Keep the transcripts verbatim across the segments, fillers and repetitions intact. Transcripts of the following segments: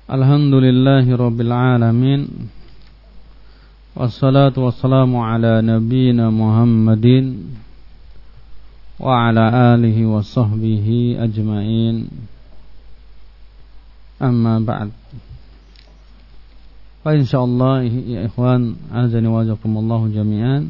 Alhamdulillahi Rabbil Alamin. Wassalatu wassalamu ala nabiyyina Muhammadin wa ala alihi wa sahbihi ajma'in. Amma ba'd. Fa insyaallah ya ikhwan, azani wa jazakumullahu jami'an,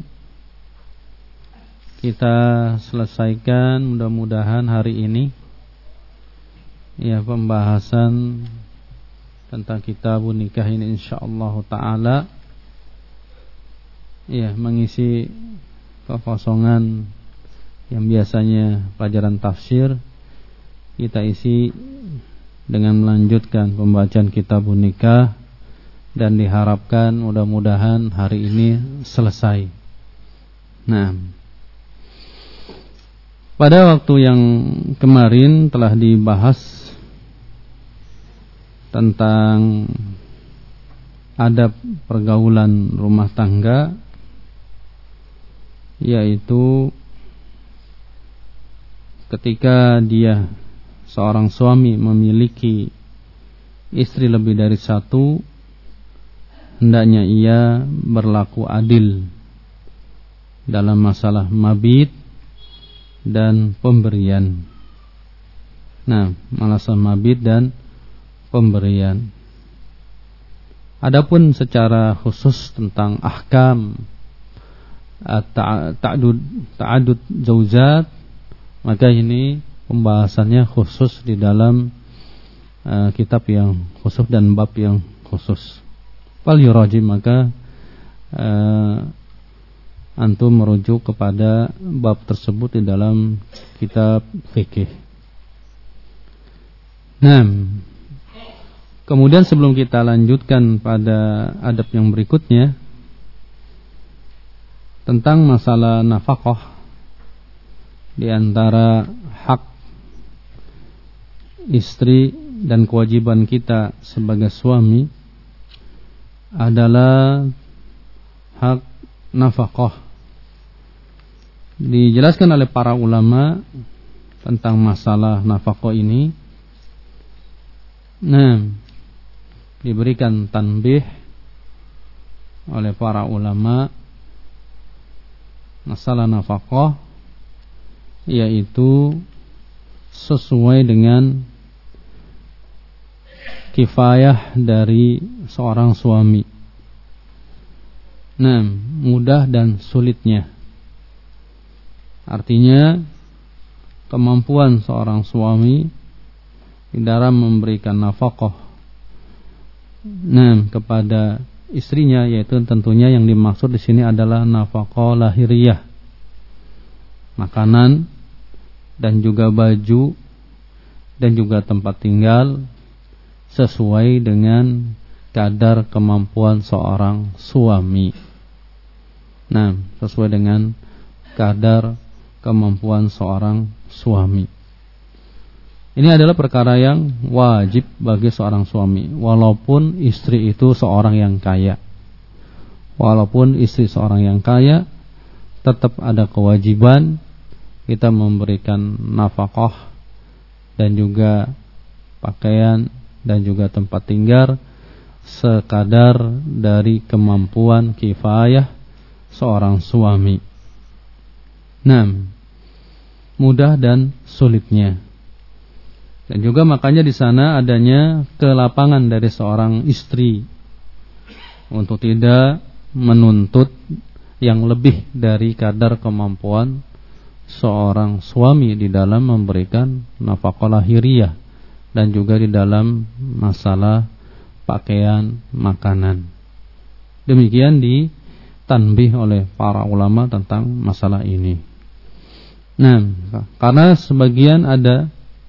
kita selesaikan mudah-mudahan hari ini ya pembahasan tentang kitabun nikah ini insyaallah taala, ya mengisi kekosongan yang biasanya pelajaran tafsir kita isi dengan melanjutkan pembacaan kitabun nikah, dan diharapkan mudah-mudahan hari ini selesai. Nah, pada waktu yang kemarin telah dibahas tentang adab pergaulan rumah tangga, yaitu ketika dia seorang suami memiliki istri lebih dari satu, hendaknya ia berlaku adil dalam masalah mabit dan pemberian. Nah, masalah mabit dan pemberian. Adapun secara khusus tentang ahkam ta'adud ta'adud zaujat, maka ini pembahasannya khusus di dalam uh, kitab yang khusus dan bab yang khusus. Fal yuraji, maka uh, antum merujuk kepada bab tersebut di dalam kitab fikih. Nah, kemudian sebelum kita lanjutkan pada adab yang berikutnya tentang masalah nafkah, di antara hak istri dan kewajiban kita sebagai suami adalah hak nafkah. Dijelaskan oleh para ulama tentang masalah nafkah ini. Nah, diberikan tanbih oleh para ulama masalah nafkah, yaitu sesuai dengan kifayah dari seorang suami. Nah, mudah dan sulitnya, artinya kemampuan seorang suami di dalam memberikan nafkah nah kepada istrinya, yaitu tentunya yang dimaksud di sini adalah nafkah lahiriah, makanan dan juga baju dan juga tempat tinggal sesuai dengan kadar kemampuan seorang suami. Nah, sesuai dengan kadar kemampuan seorang suami. Ini adalah perkara yang wajib bagi seorang suami, walaupun istri itu seorang yang kaya. Walaupun istri seorang yang kaya, tetap ada kewajiban kita memberikan nafkah dan juga pakaian dan juga tempat tinggal sekadar dari kemampuan kifayah seorang suami. Nah, mudah dan sulitnya. Dan juga makanya di sana adanya kelapangan dari seorang istri untuk tidak menuntut yang lebih dari kadar kemampuan seorang suami di dalam memberikan nafkah lahiriah dan juga di dalam masalah pakaian, makanan. Demikian ditanbih oleh para ulama tentang masalah ini. Nah, karena sebagian ada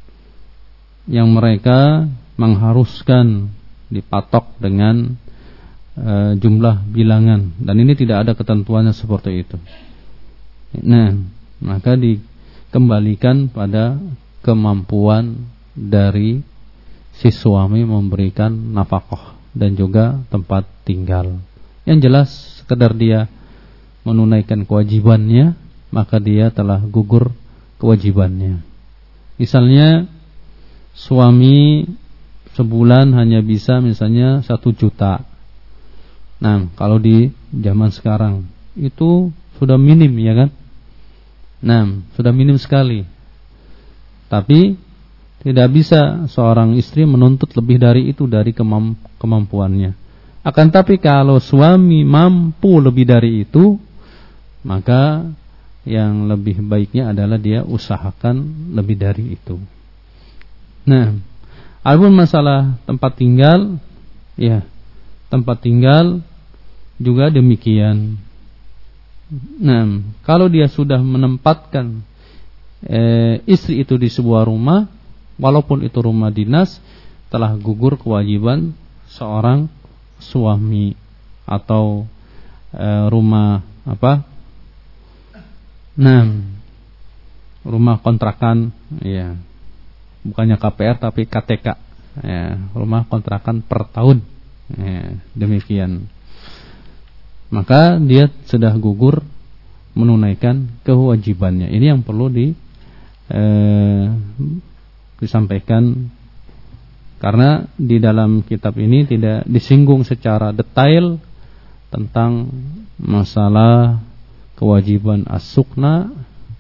yang mereka mengharuskan dipatok dengan e, jumlah bilangan, dan ini tidak ada ketentuannya seperti itu. Nah, maka dikembalikan pada kemampuan dari si suami memberikan nafkah dan juga tempat tinggal. Yang jelas sekedar dia menunaikan kewajibannya, maka dia telah gugur kewajibannya. Misalnya suami sebulan hanya bisa misalnya satu juta. Nah, kalau di zaman sekarang itu sudah minim, ya kan? Nah, sudah minim sekali. Tapi tidak bisa seorang istri menuntut lebih dari itu dari kemamp- kemampuannya. Akan tapi kalau suami mampu lebih dari itu, maka yang lebih baiknya adalah dia usahakan lebih dari itu. Nah, adapun masalah tempat tinggal, ya, tempat tinggal juga demikian. Nah, kalau dia sudah menempatkan eh, istri itu di sebuah rumah, walaupun itu rumah dinas, telah gugur kewajiban seorang suami atau eh, rumah apa? Nah, rumah kontrakan, ya, bukannya K P R tapi K T K, ya, rumah kontrakan per tahun, ya, demikian. Maka dia sudah gugur menunaikan kewajibannya. Ini yang perlu di eh, disampaikan, karena di dalam kitab ini tidak disinggung secara detail tentang masalah kewajiban as-sukna,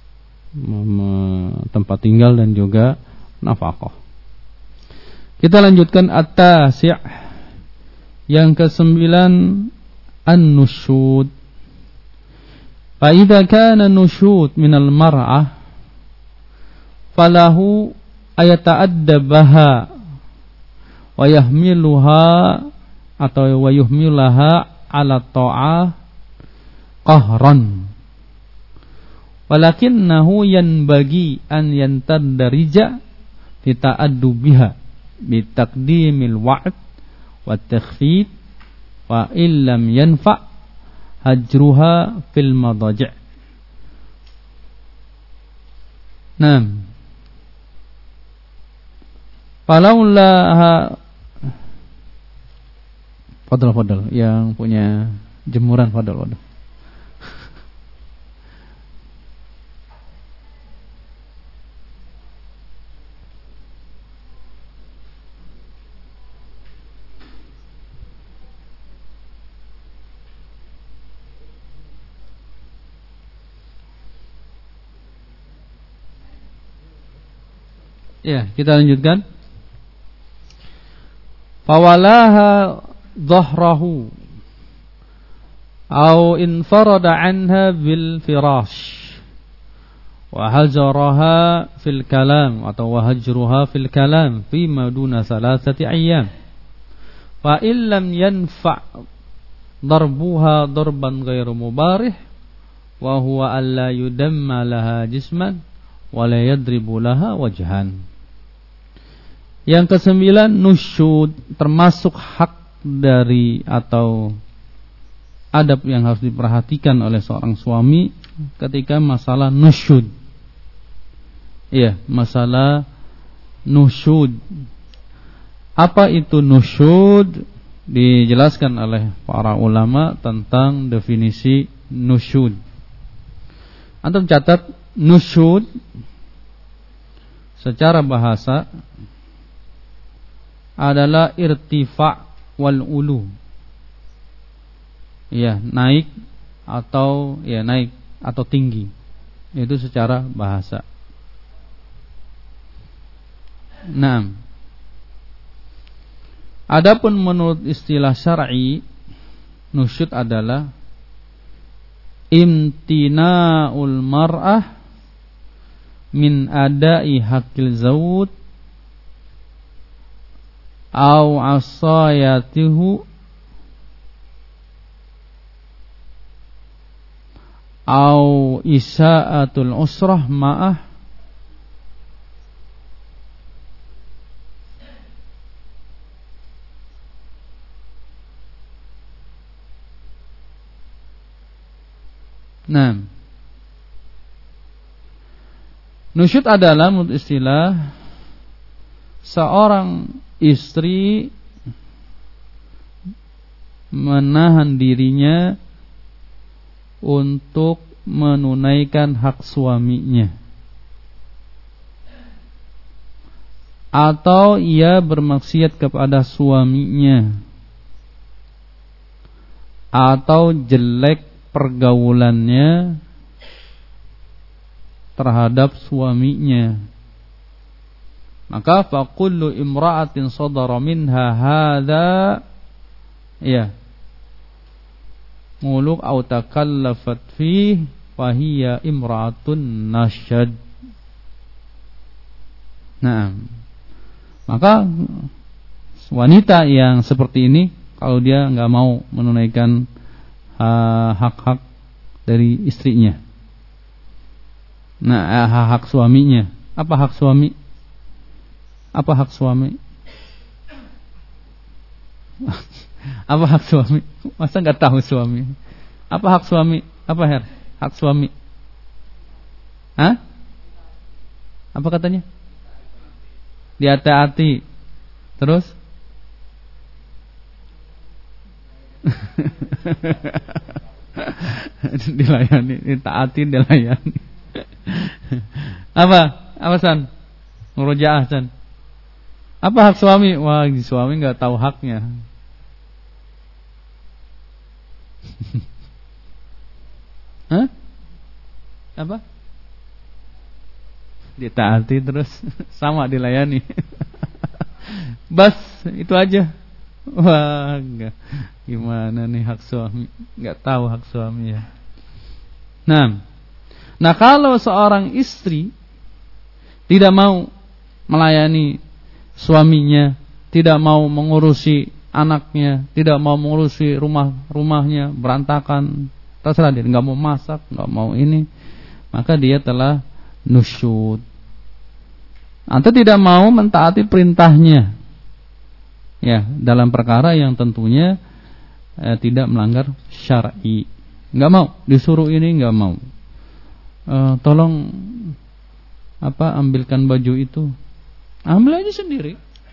tempat tinggal dan juga nafkah. Kita lanjutkan at-tasi', yang kesembilan, an-nusyud. Fa idza kana nusyud minal mar'ah falahu ayata'addabaha wa yahmiluha atau wa yuhmilaha ala ta'ah qahran, walakinnahu yanbaghi an yantadarija fi ta'addubiha bi taqdimil wa'd wa takhfif wa illam yanfa hajruha fil madaji'. Naam. Falaula Fadal Fadal yang punya jemuran, Fadal Fadal. Ya, kita lanjutkan. Fawalaha dhahrahu au infarada anha bil firash wa hajaraha fil kalam atau wa hajruha fil kalam fi maduna salasati ayyam fa illam yanfa darbuha darban ghairu mubarih wa huwa alla yudamma laha jisman wa la yadribu laha wajhan. Yang kesembilan, nusyud, termasuk hak dari atau adab yang harus diperhatikan oleh seorang suami ketika masalah nusyud. Iya, masalah nusyud. Apa itu nusyud? Dijelaskan oleh para ulama tentang definisi nusyud. Antum catat, nusyud secara bahasa adalah irtifa' wal ulu. Ya, naik atau ya naik atau tinggi. Itu secara bahasa. Naam. Adapun menurut istilah syar'i, nusyud adalah imtina'ul mar'ah min ada'i haqqil zawj au asayatihu au isa'atul usrah ma'ah Nah, nusyud adalah menurut istilah seorang istri menahan dirinya untuk menunaikan hak suaminya atau ia bermaksiat kepada suaminya, atau jelek pergaulannya terhadap suaminya, maka faqullu imra'atin sadara minha hadza ya muluk au takallafat fi fa hiya imra'atun nasyad. Nah, maka wanita yang seperti ini kalau dia enggak mau menunaikan uh, hak-hak dari istrinya, nah hak-hak suaminya, apa hak suami? Apa hak suami? Apa hak suami? Masa nggak tahu suami? Apa hak suami? Apa Her? Hak suami? Hah? Apa katanya? Dihati-hati. Terus? Dilayani, ditaati, dilayani. Apa? Apa San? Murojaah San. Apa hak suami? Wah, suami nggak tahu haknya. Hah? Apa? Ditaati terus sama dilayani. Bas, itu aja. Wah, enggak. Gimana nih hak suami? Enggak tahu hak suami ya. Nah. Nah, kalau seorang istri tidak mau melayani suaminya, tidak mau mengurusi anaknya, tidak mau mengurusi rumah-rumahnya berantakan, terserah dia, enggak mau masak, enggak mau ini, maka dia telah nusyud. Atau tidak mau mentaati perintahnya, ya, dalam perkara yang tentunya eh, tidak melanggar syar'i. Enggak mau disuruh ini, enggak mau. Eh, tolong apa ambilkan baju itu, ambil aja sendiri.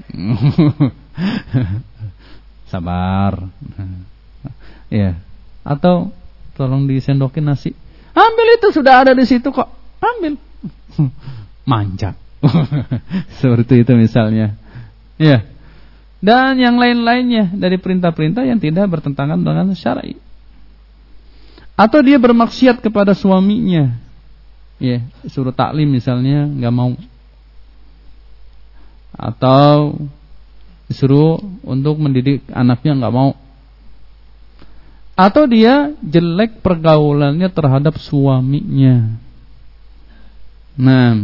Sabar. Ya. Atau tolong disendokin nasi, ambil itu sudah ada di situ kok, ambil. Manja. Seperti itu misalnya. Ya. Dan yang lain-lainnya dari perintah-perintah yang tidak bertentangan dengan syar'i. Atau dia bermaksiat kepada suaminya. Ya, suruh taklim misalnya enggak mau. Atau disuruh untuk mendidik anaknya enggak mau. Atau dia jelek pergaulannya terhadap suaminya. Nah,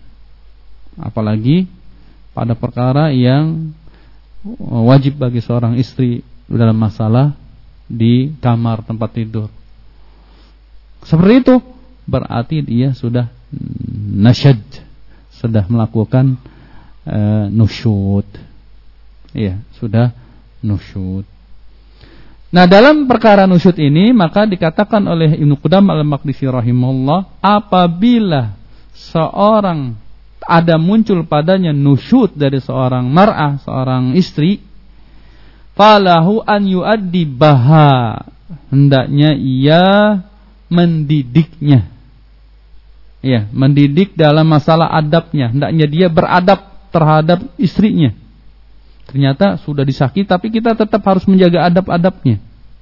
apalagi pada perkara yang wajib bagi seorang istri dalam masalah di kamar tempat tidur. Seperti itu berarti dia sudah nasyad, sudah melakukan uh, nusyud. Iya, sudah nusyud. Nah, dalam perkara nusyud ini maka dikatakan oleh Ibnu Qudamah al-Maqdisi rahimahullah, apabila seorang ada muncul padanya nusyud dari seorang mar'ah, seorang istri, falahu an yuaddi baha, hendaknya ia mendidiknya. Ya, mendidik dalam masalah adabnya, hendaknya dia beradab terhadap istrinya. Ternyata sudah disakiti tapi kita tetap harus menjaga adab-adabnya.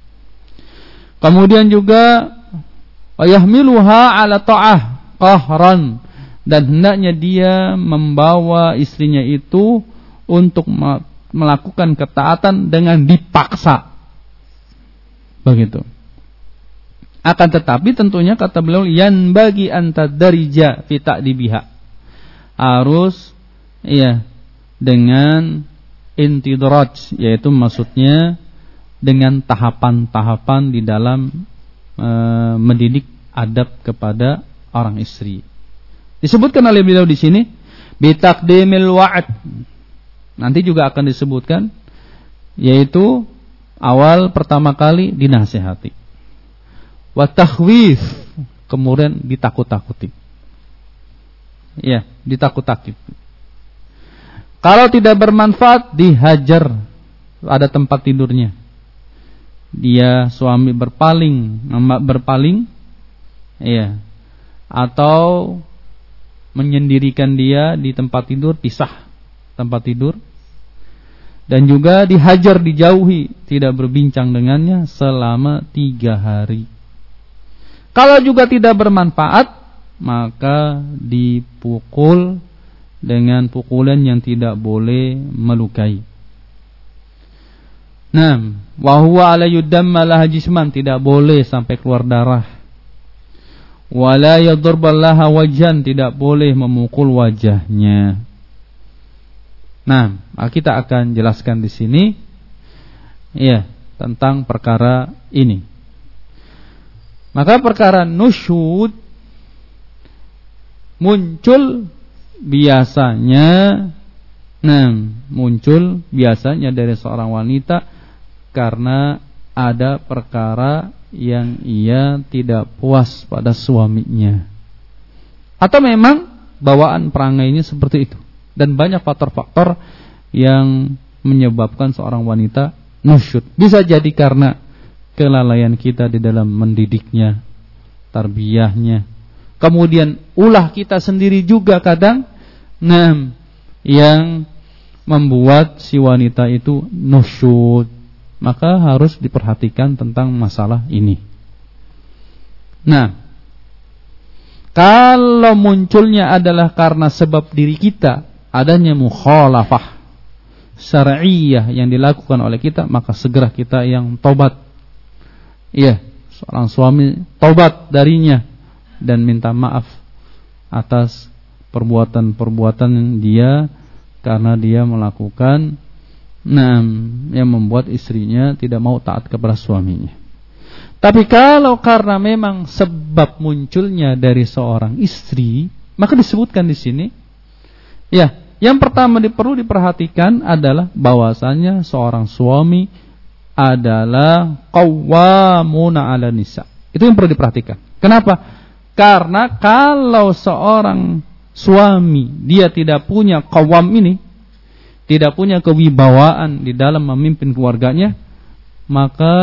Kemudian juga ayahmiluha ala ta'ah qahran, dan hendaknya dia membawa istrinya itu untuk melakukan ketaatan dengan dipaksa. Begitu. Akan tetapi tentunya kata beliau yan bagi antadarija fi ta'dibiha. Harus ya dengan intidraj, yaitu maksudnya dengan tahapan-tahapan di dalam e, mendidik adab kepada orang istri. Disebutkan oleh beliau di sini bitaqdimil wa'd. Nanti juga akan disebutkan, yaitu awal pertama kali dinasihati. Wa takhwif, kemudian ditakut-takuti. Ya, ditakut-takuti. Kalau tidak bermanfaat dihajar, ada tempat tidurnya. Dia suami berpaling, berpaling, ya, atau menyendirikan dia di tempat tidur, pisah. tempat tidur. Dan juga dihajar, dijauhi, tidak berbincang dengannya selama tiga hari. Kalau juga tidak bermanfaat, maka dipukul dengan pukulan yang tidak boleh melukai. Nah, wa huwa ala yudamma laha jisman, tidak boleh sampai keluar darah. Wala yadurballaha wajhan, tidak boleh memukul wajahnya. Nah, kita akan jelaskan di sini ya tentang perkara ini. Maka perkara nusyud muncul biasanya nah, muncul biasanya dari seorang wanita karena ada perkara yang ia tidak puas pada suaminya. Atau memang bawaan perangainya seperti itu. Dan banyak faktor-faktor yang menyebabkan seorang wanita nusyud. Bisa jadi karena kelalaian kita di dalam mendidiknya, tarbiyahnya. Kemudian ulah kita sendiri juga kadang nah, yang membuat si wanita itu nusyud. Maka harus diperhatikan tentang masalah ini. Nah, kalau munculnya adalah karena sebab diri kita, adanya mukhalafah syar'iyyah yang dilakukan oleh kita, maka segera kita yang tobat. Iya, seorang suami tobat darinya dan minta maaf atas perbuatan-perbuatan dia karena dia melakukan nah, yang membuat istrinya tidak mau taat kepada suaminya. Tapi kalau karena memang sebab munculnya dari seorang istri, maka disebutkan di sini ya, yang pertama perlu diperhatikan adalah bahwasanya seorang suami adalah qawwamuna 'ala nisa. Itu yang perlu diperhatikan. Kenapa? Karena kalau seorang suami dia tidak punya qawwam ini, tidak punya kewibawaan di dalam memimpin keluarganya, maka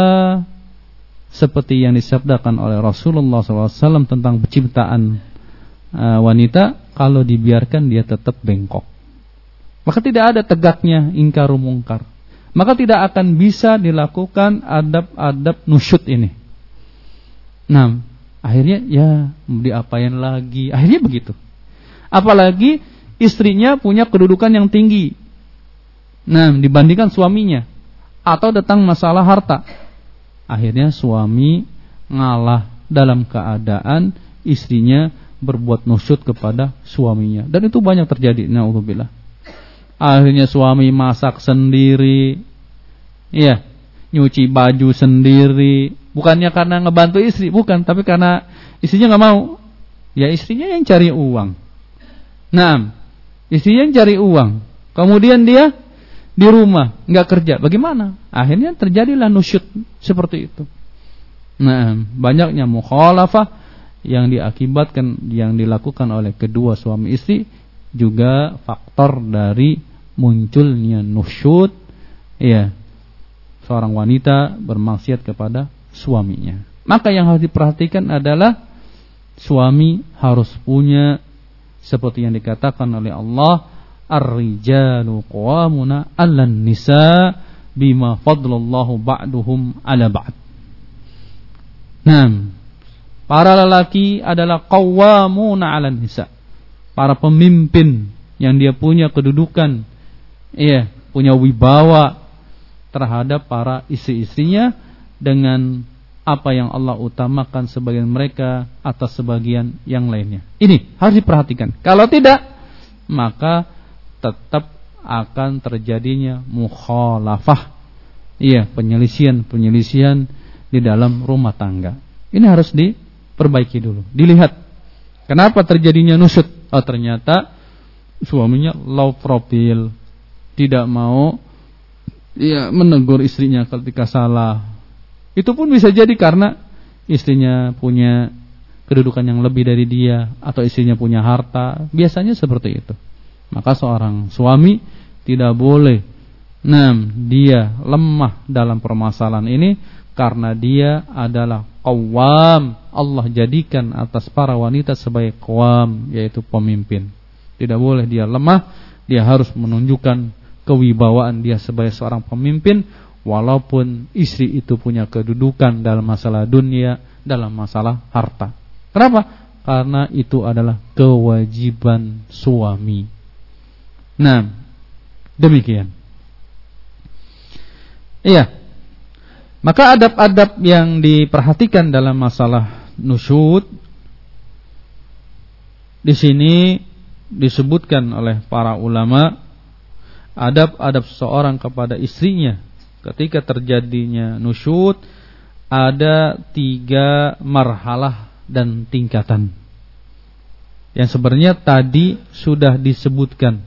seperti yang disabdakan oleh Rasulullah shallallahu alaihi wasallam tentang penciptaan uh, wanita, kalau dibiarkan dia tetap bengkok. Maka tidak ada tegaknya ingkar mungkar. Maka tidak akan bisa dilakukan adab-adab nusyud ini. Nah, akhirnya ya diapain lagi? Akhirnya begitu. Apalagi istrinya punya kedudukan yang tinggi. Nah, dibandingkan suaminya. Atau tentang masalah harta. Akhirnya suami ngalah dalam keadaan istrinya berbuat nusyud kepada suaminya. Dan itu banyak terjadi. Na'udzubillah. Akhirnya suami masak sendiri, iya, nyuci baju sendiri. Bukannya karena ngebantu istri, bukan, tapi karena istrinya nggak mau. Ya istrinya yang cari uang. Nah, istrinya yang cari uang. Kemudian dia di rumah nggak kerja. Bagaimana? Akhirnya terjadilah nusyud seperti itu. Nah, banyaknya mukhalafah yang diakibatkan, yang dilakukan oleh kedua suami istri juga faktor dari munculnya nusyud, ya, seorang wanita bermaksiat kepada suaminya. Maka yang harus diperhatikan adalah suami harus punya seperti yang dikatakan oleh Allah, ar-rijalu qawwamuna 'alan nisa bima fadlallahu ba'duhum 'ala ba'd. Nah, para lelaki adalah qawwamuna 'alan nisa. Para pemimpin yang dia punya kedudukan, iya, punya wibawa terhadap para istri-istrinya dengan apa yang Allah utamakan sebagian mereka atas sebagian yang lainnya. Ini harus diperhatikan. Kalau tidak, maka tetap akan terjadinya mukhalafah. Iya, penyelisihan-penyelisihan di dalam rumah tangga. Ini harus diperbaiki dulu. Dilihat kenapa terjadinya nusyud. Oh, ternyata suaminya low profile, tidak mau ya menegur istrinya ketika salah. Itu pun bisa jadi karena istrinya punya kedudukan yang lebih dari dia, atau istrinya punya harta. Biasanya seperti itu. Maka seorang suami tidak boleh nah dia lemah dalam permasalahan ini, karena dia adalah qawwam. Allah jadikan atas para wanita sebagai qawwam, yaitu pemimpin. Tidak boleh dia lemah Dia harus menunjukkan kewibawaan dia sebagai seorang pemimpin, walaupun istri itu punya kedudukan dalam masalah dunia, dalam masalah harta. Kenapa? Karena itu adalah kewajiban suami. Nah, demikian. Iya. Maka adab-adab yang diperhatikan dalam masalah nusyud di sini disebutkan oleh para ulama, adab-adab seorang kepada istrinya ketika terjadinya nusyud ada tiga marhalah dan tingkatan yang sebenarnya tadi sudah disebutkan,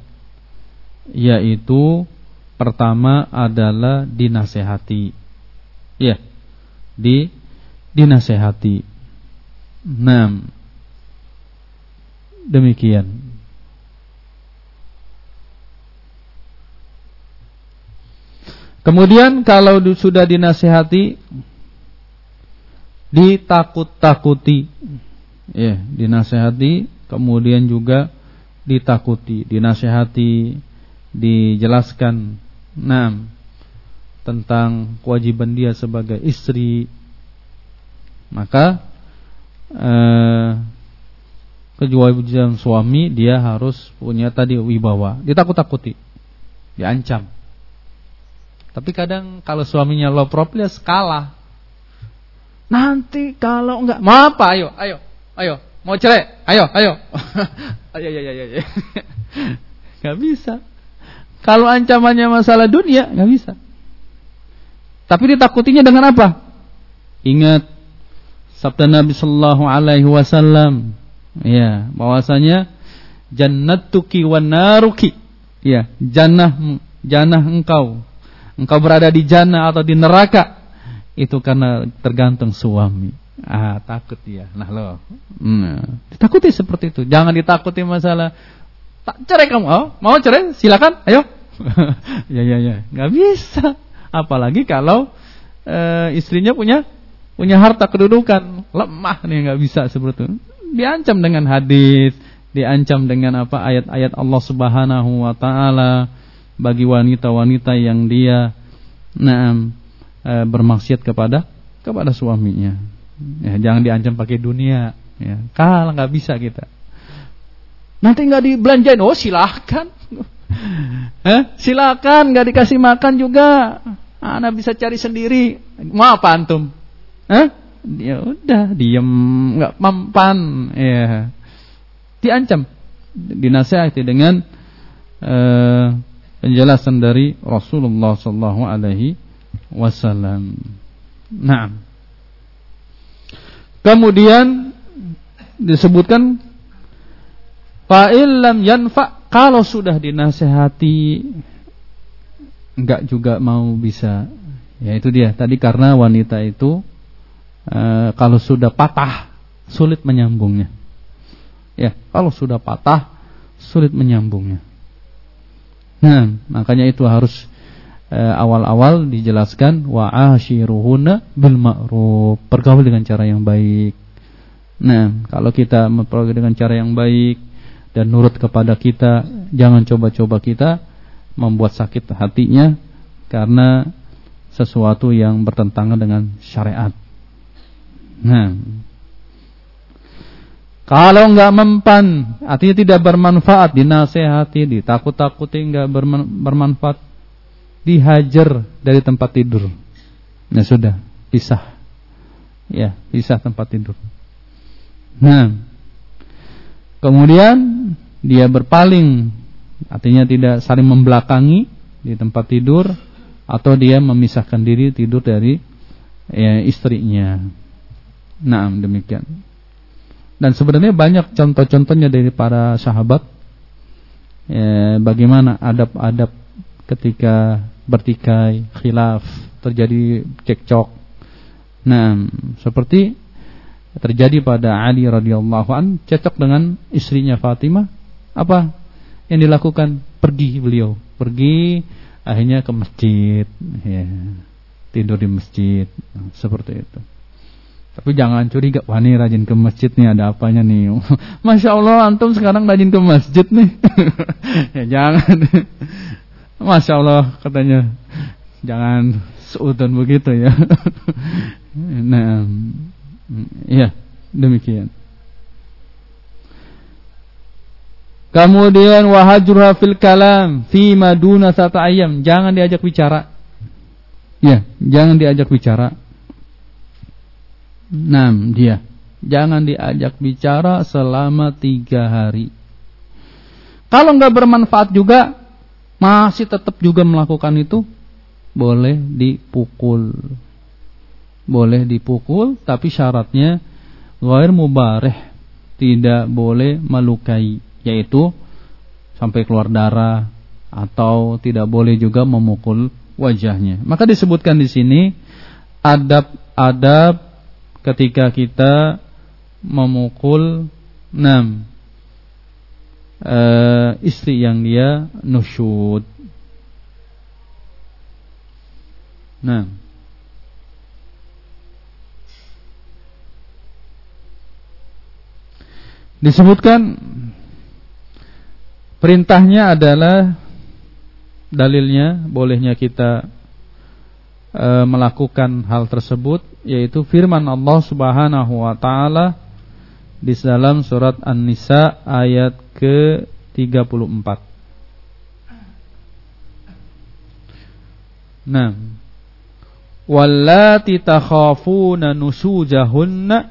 yaitu pertama adalah dinasehati, ya, di dinasehati. Nah, demikian. Kemudian kalau sudah dinasehati, ditakut-takuti, ya, dinasehati, kemudian juga ditakuti, dinasehati, dijelaskan, nah, tentang kewajiban dia sebagai istri. Maka eh, kewajiban suami dia harus punya tadi wibawa, ditakut-takuti, diancam. Tapi kadang kalau suaminya low profile kalah. Nanti kalau enggak, mau apa? Ayo, ayo, ayo, mau cerai? Ayo, ayo, ayo, ayo, ayo, ayo. Gak bisa. Kalau ancamannya masalah dunia, gak bisa. Tapi ditakutinya dengan apa? Ingat sabda Nabi Sallallahu Alaihi Wasallam, ya, bahwasanya jannatuki wan naruki, ya, jannah, jannah engkau, engkau berada di jannah atau di neraka, itu karena tergantung suami. Ah, takut ya. Nah loh, nah, ditakuti seperti itu. Jangan ditakuti masalah tak cerai kamu, oh, mau cerai silakan, ayo. ya ya ya, nggak bisa. Apalagi kalau e, istrinya punya punya harta kedudukan, lemah nih, nggak bisa seperti itu. Diancam dengan hadis, diancam dengan apa ayat-ayat Allah Subhanahu Wa Taala bagi wanita-wanita yang dia, nah, e, bermaksiat kepada kepada suaminya. Ya, jangan diancam pakai dunia. Ya, kalah nggak bisa kita. Nanti nggak dibelanjain, oh silahkan, eh, silakan nggak dikasih makan juga, Ana bisa cari sendiri. Mau apa antum? Eh, ya udah diem, nggak mempan, ya, diancam, dinasihati dengan eh, penjelasan dari Rasulullah Sallallahu Alaihi Wasallam. Nah, kemudian disebutkan fa'il lam yanfa, kalau sudah dinasehati enggak juga mau bisa. Ya itu dia tadi, karena wanita itu e, kalau sudah patah sulit menyambungnya. Ya, kalau sudah patah sulit menyambungnya. Nah, makanya itu harus e, awal-awal dijelaskan wa ashiruhunna bil ma'ruf, pergaul dengan cara yang baik. Nah, kalau kita mempergaul dengan cara yang baik dan nurut kepada kita, jangan coba-coba kita membuat sakit hatinya karena sesuatu yang bertentangan dengan syariat. Nah, kalau enggak mempan, artinya tidak bermanfaat, dinasehati, ditakut-takuti enggak bermanfaat, dihajar dari tempat tidur. Nah sudah, pisah. Ya, pisah tempat tidur. Nah, kemudian dia berpaling, artinya tidak saling membelakangi di tempat tidur, atau dia memisahkan diri tidur dari ya, istrinya. Nah, demikian. Dan sebenarnya banyak contoh-contohnya dari para sahabat, ya, bagaimana adab-adab ketika bertikai, khilaf, terjadi cekcok. Nah, seperti terjadi pada Ali radhiyallahu an, cekcok dengan istrinya Fatimah. Apa yang dilakukan? Pergi beliau, pergi akhirnya ke masjid, ya, tidur di masjid, nah, seperti itu. Tapi jangan curiga, wah nih rajin ke masjid nih, ada apanya nih. Masya Allah antum sekarang rajin ke masjid nih. Ya jangan. Masya Allah katanya, jangan seudon begitu ya. Nah, ya demikian. Kemudian wahajurha fil kalam fi maduna satu ayam, jangan diajak bicara. Ya, jangan diajak bicara. Nah, dia jangan diajak bicara selama tiga hari. Kalau nggak bermanfaat juga, masih tetap juga melakukan itu, boleh dipukul. Boleh dipukul, tapi syaratnya ghair mubarih, tidak boleh melukai, yaitu sampai keluar darah, atau tidak boleh juga memukul wajahnya. Maka disebutkan di sini adab-adab ketika kita memukul enam e, istri yang dia nusyud. Nah, disebutkan perintahnya adalah dalilnya bolehnya kita e, melakukan hal tersebut, yaitu firman Allah Subhanahu wa taala di dalam surat An-Nisa ayat ke tiga puluh empat. Nah, wallati takhafuna nusujahunna,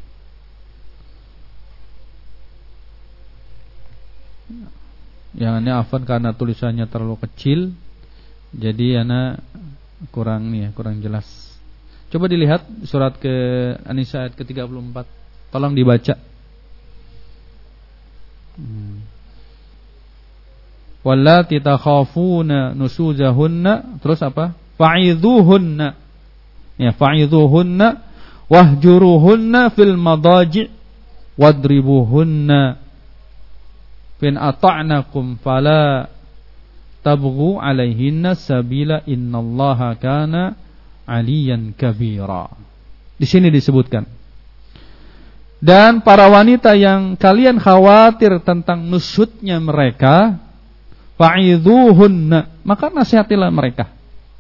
yang ini afwan karena tulisannya terlalu kecil, jadi ana kurang nih ya, kurang jelas. Coba dilihat surat ke An-Nisa ayat ke tiga puluh empat. Tolong dibaca. Hmm. Wallati takhafuna nusujahunna, terus apa? Fa'idhuhunna. Ya, fa'idhuhunna wahjuruhunna fil madaji' wadribuhunna. Fin ata'nakum fala tabghu 'alaihinna sabila innallaha kana 'aliyan kabira. Di sini disebutkan. Dan para wanita yang kalian khawatir tentang nusyudnya mereka, fa'idhuhunna, maka nasihatilah mereka.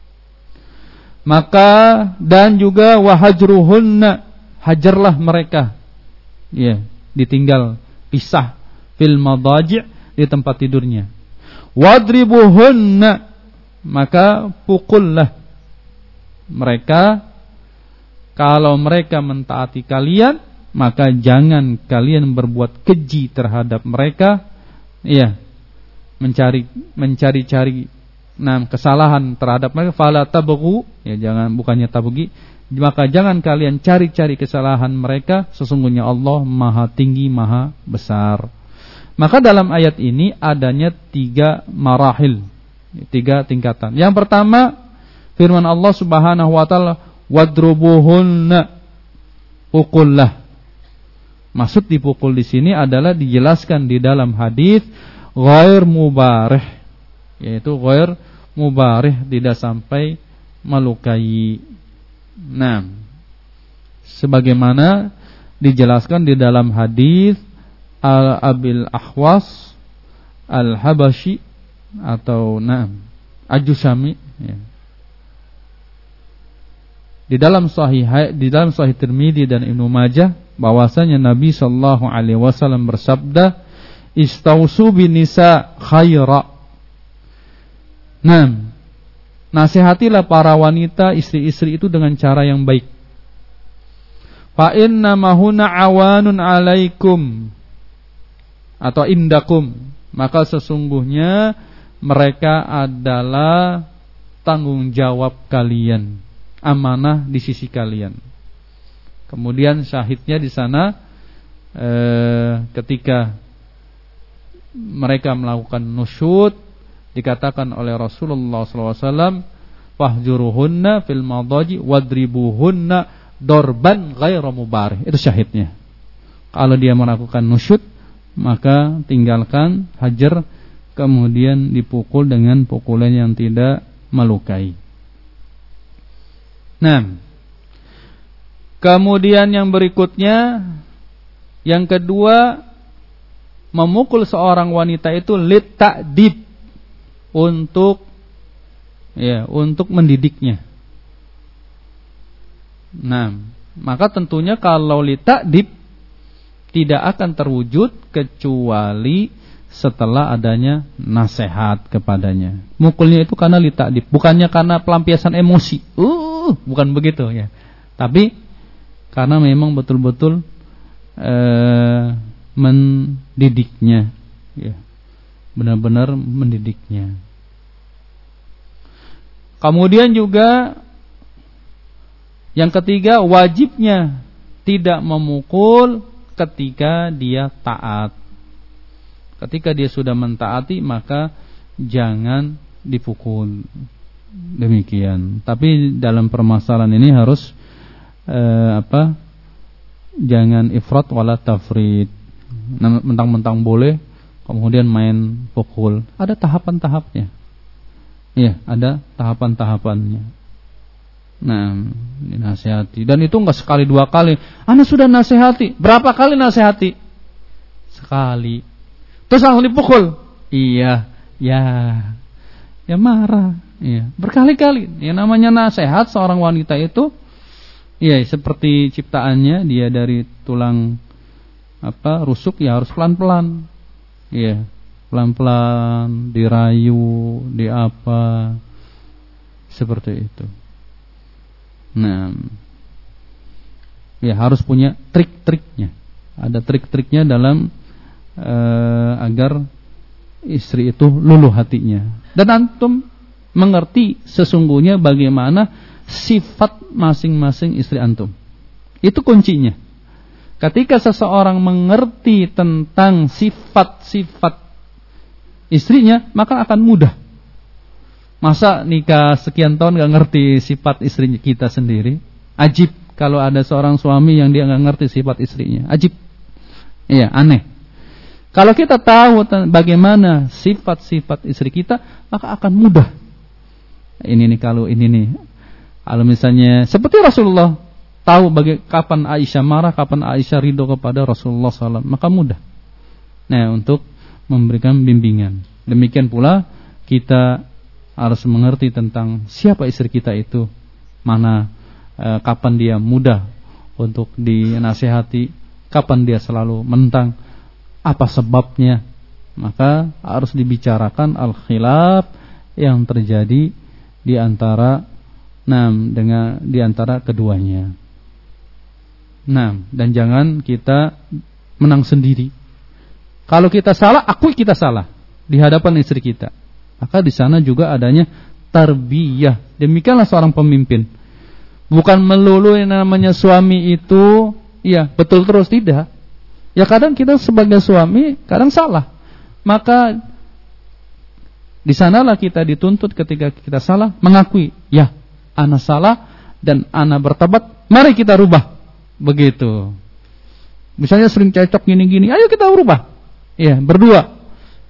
Maka dan juga wahajruhunna, hajarlah mereka. Ya, ditinggal, pisah fil madaji' di tempat tidurnya. Wadribuhunna, maka pukullah mereka. Kalau mereka mentaati kalian, maka jangan kalian berbuat keji terhadap mereka. Ya, mencari mencari-cari nah kesalahan terhadap mereka. Fala tabghu, ya jangan, bukannya tabghi, maka jangan kalian cari-cari kesalahan mereka, sesungguhnya Allah Maha tinggi, Maha besar. Maka dalam ayat ini adanya tiga marahil, tiga tingkatan. Yang pertama, firman Allah Subhanahu wa taala, wadrubuhunna, pukullah. Maksud dipukul di sini adalah dijelaskan di dalam hadis ghair mubarih, yaitu ghair mubarih, tidak sampai melukai. Nah, sebagaimana dijelaskan di dalam hadis Al-Abil Ahwas Al-Habashi atau Naam Ajusami, ya. Di dalam sahih di dalam sahih Tirmidzi dan Ibnu Majah bahwasanya Nabi sallallahu alaihi wasallam bersabda, "Istausu bin nisa khaira." Naam, nasihatilah para wanita, istri-istri itu dengan cara yang baik. Fa inna mahuna awanun alaikum, atau indakum, maka sesungguhnya mereka adalah tanggung jawab kalian, amanah di sisi kalian. Kemudian syahidnya di sana eh, ketika mereka melakukan nusyud, dikatakan oleh Rasulullah sallallahu alaihi wasallam, fahjuruhunna fil madaji wadribuhunna dorban ghairu mubarih. Itu syahidnya. Kalau dia melakukan nusyud, maka tinggalkan, hajar, kemudian dipukul dengan pukulan yang tidak melukai. Nah, Kemudian yang berikutnya, yang kedua, memukul seorang wanita itu lit ta'dib, untuk ya, untuk mendidiknya. Nah, maka tentunya kalau lit ta'dib tidak akan terwujud kecuali setelah adanya nasihat kepadanya. Mukulnya itu karena lit ta'dib, bukannya karena pelampiasan emosi. Uh, bukan begitu ya. Tapi karena memang betul-betul eh, mendidiknya, ya, benar-benar mendidiknya. Kemudian juga yang ketiga, wajibnya tidak memukul ketika dia taat. Ketika dia sudah mentaati, maka jangan dipukul. Demikian. Tapi dalam permasalahan ini harus Eh, apa? Jangan ifrat wala tafrid. Mentang-mentang boleh kemudian main pukul. Ada tahapan-tahapnya. Iya, ada tahapan-tahapannya. Nah, dinasihati. Dan itu enggak sekali dua kali. Ana sudah nasihati. Berapa kali nasihati? Sekali. Terus langsung dipukul. Iya, ya. Ya marah. Iya, berkali-kali. Yang namanya nasihat seorang wanita itu, iya, seperti ciptaannya, dia dari tulang apa rusuk, ya harus pelan-pelan. Iya, pelan-pelan, dirayu, di apa, seperti itu. Nah, ya harus punya trik-triknya. Ada trik-triknya dalam eh, agar istri itu luluh hatinya. Dan antum mengerti sesungguhnya bagaimana sifat masing-masing istri antum. Itu kuncinya. Ketika seseorang mengerti tentang sifat-sifat istrinya, maka akan mudah. Masa nikah sekian tahun gak ngerti sifat istrinya kita sendiri? Ajib kalau ada seorang suami yang dia gak ngerti sifat istrinya. Ajib. Iya, aneh. Kalau kita tahu bagaimana sifat-sifat istri kita, maka akan mudah. Ini nih, kalau ini nih, kalau misalnya seperti Rasulullah tahu baga- kapan Aisyah marah, kapan Aisyah ridho kepada Rasulullah shallallahu alaihi wasallam, maka mudah. Nah, untuk memberikan bimbingan. Demikian pula kita harus mengerti tentang siapa istri kita itu, mana eh, kapan dia mudah untuk dinasihati, kapan dia selalu menentang, apa sebabnya. Maka harus dibicarakan al-khilaf yang terjadi di antara Nah, dengan di antara keduanya. Nah, dan jangan kita menang sendiri. Kalau kita salah, akui kita salah di hadapan istri kita. Maka di sana juga adanya tarbiyah. Demikianlah seorang pemimpin. Bukan melulu yang namanya suami itu, ya betul terus, tidak. Ya kadang kita sebagai suami kadang salah. Maka di sanalah kita dituntut ketika kita salah mengakui, ya ana salah dan ana bertobat, mari kita rubah. Begitu. Misalnya sering cocok gini-gini, ayo kita rubah. Iya, berdua.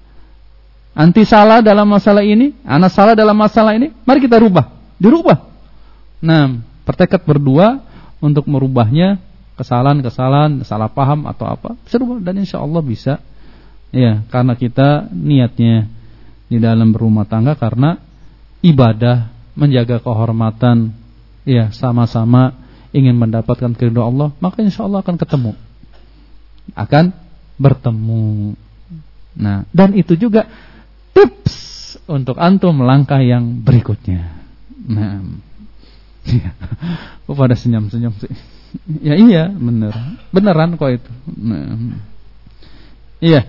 Anti salah dalam masalah ini, ana salah dalam masalah ini, mari kita rubah. Dirubah. Nah, bertekad berdua untuk merubahnya, kesalahan-kesalahan, salah paham atau apa, bisa rubah, dan insya Allah bisa. Ya, karena kita niatnya di dalam berumah tangga karena ibadah, menjaga kehormatan, ya sama-sama ingin mendapatkan keridhaan Allah, maka insya Allah akan ketemu, akan bertemu. Nah, dan itu juga tips untuk antum melangkah yang berikutnya. Nah, ya, pada senyum-senyum sih. Ya iya, bener, beneran kok itu. Nah, iya.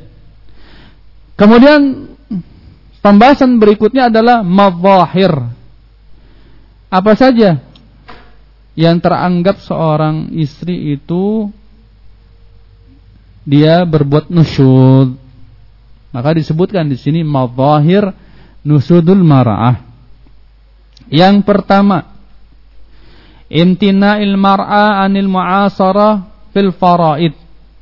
Kemudian pembahasan berikutnya adalah madzahir. Apa saja yang teranggap seorang istri itu dia berbuat nusyud. Maka disebutkan di sini madzahir nusudul mar'ah. Yang pertama, imtina'il mar'a anil mu'asarah fil faraid.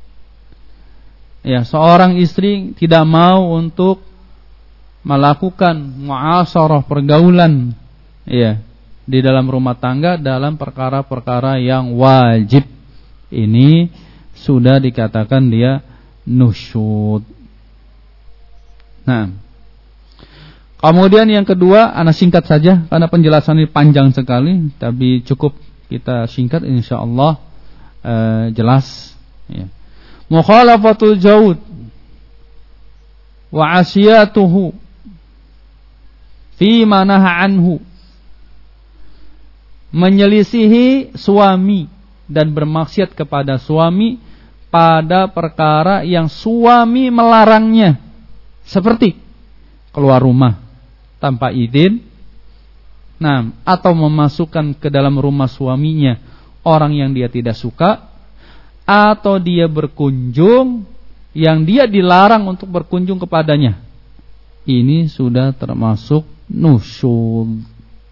Ya, seorang istri tidak mau untuk melakukan mu'asarah, pergaulan, ya, di dalam rumah tangga dalam perkara-perkara yang wajib. Ini sudah dikatakan dia nusyud. Nah, kemudian yang kedua, ana singkat saja karena penjelasan ini panjang sekali, tapi cukup kita singkat insyaallah eh, jelas ya. Mukhalafatul zawj wa asiyatuhu fi ma naha anhu. Menyelisihi suami dan bermaksiat kepada suami pada perkara yang suami melarangnya, seperti keluar rumah tanpa izin, nah, atau memasukkan ke dalam rumah suaminya orang yang dia tidak suka, atau dia berkunjung yang dia dilarang untuk berkunjung kepadanya. Ini sudah termasuk nusyud.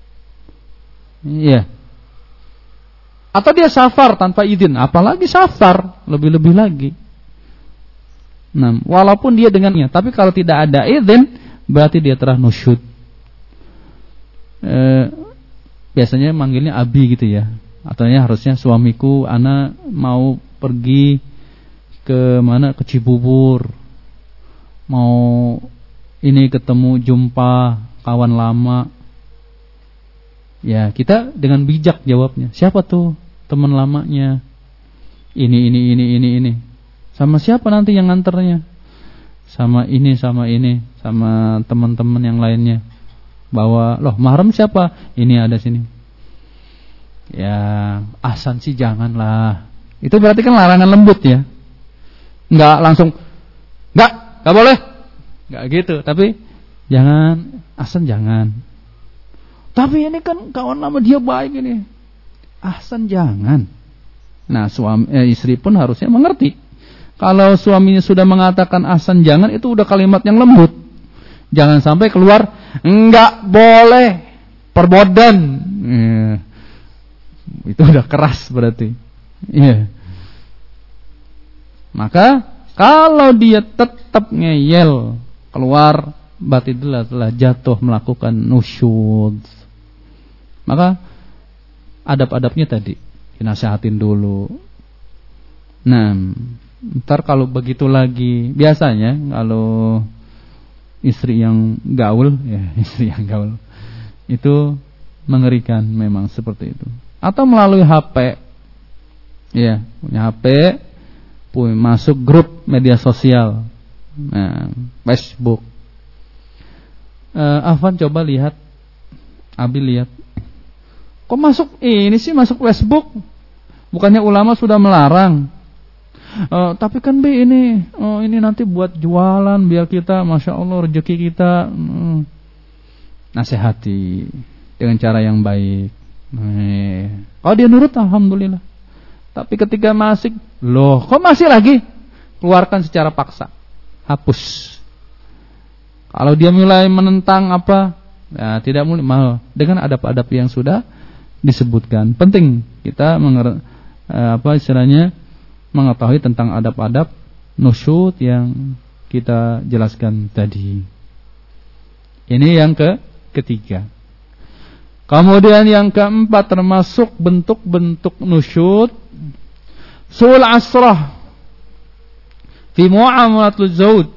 Iya. Atau dia safar tanpa izin, apalagi safar, lebih-lebih lagi. Nah, walaupun dia dengannya, tapi kalau tidak ada izin, berarti dia telah nusyud. E, biasanya manggilnya abi gitu ya. Ataunya harusnya suamiku, ana mau pergi ke mana, ke Cibubur, mau ini ketemu jumpa kawan lama. Ya, kita dengan bijak jawabnya. Siapa tuh teman lamanya? Ini, ini, ini, ini, ini. Sama siapa nanti yang nganternya? Sama ini, sama ini, sama teman-teman yang lainnya. Bawa, loh mahram siapa? Ini ada sini. Ya, ahsan sih janganlah. Itu berarti kan larangan lembut ya. Enggak langsung, enggak, enggak boleh. Enggak gitu, tapi jangan, ahsan jangan. Tapi ini kan kawan lama dia baik ini. Ahsan jangan. Nah, suami eh, istri pun harusnya mengerti. Kalau suaminya sudah mengatakan ahsan jangan, itu udah kalimat yang lembut. Jangan sampai keluar enggak boleh, perbodan. Eh, itu udah keras berarti. Iya. Yeah. Maka kalau dia tetap ngeyel keluar, berarti telah, telah jatuh melakukan nusyud. Maka adab-adabnya tadi dinasihatin dulu. Nah, ntar kalau begitu lagi, biasanya kalau istri yang gaul, ya istri yang gaul itu mengerikan memang seperti itu. Atau melalui H P, ya punya H P, punya masuk grup media sosial, nah, Facebook. Uh, Afwan coba lihat, Abi lihat. Kok masuk ini sih, masuk Facebook? Bukannya ulama sudah melarang? Uh, tapi kan B ini, oh ini nanti buat jualan biar kita, masya Allah rezeki kita. Hmm. Nasihati dengan cara yang baik. Eh. Kalau dia nurut, alhamdulillah. Tapi ketika masih, loh, kok masih lagi? Keluarkan secara paksa, hapus. Kalau dia mulai menentang apa, ya, tidak mulai mau dengan adab-adab yang sudah disebutkan. Penting kita menger, eh, apa istilahnya mengetahui tentang adab-adab nusyud yang kita jelaskan tadi. Ini yang ke ketiga. Kemudian yang keempat termasuk bentuk-bentuk nusyud, sul asrah fi muamalatul zawj,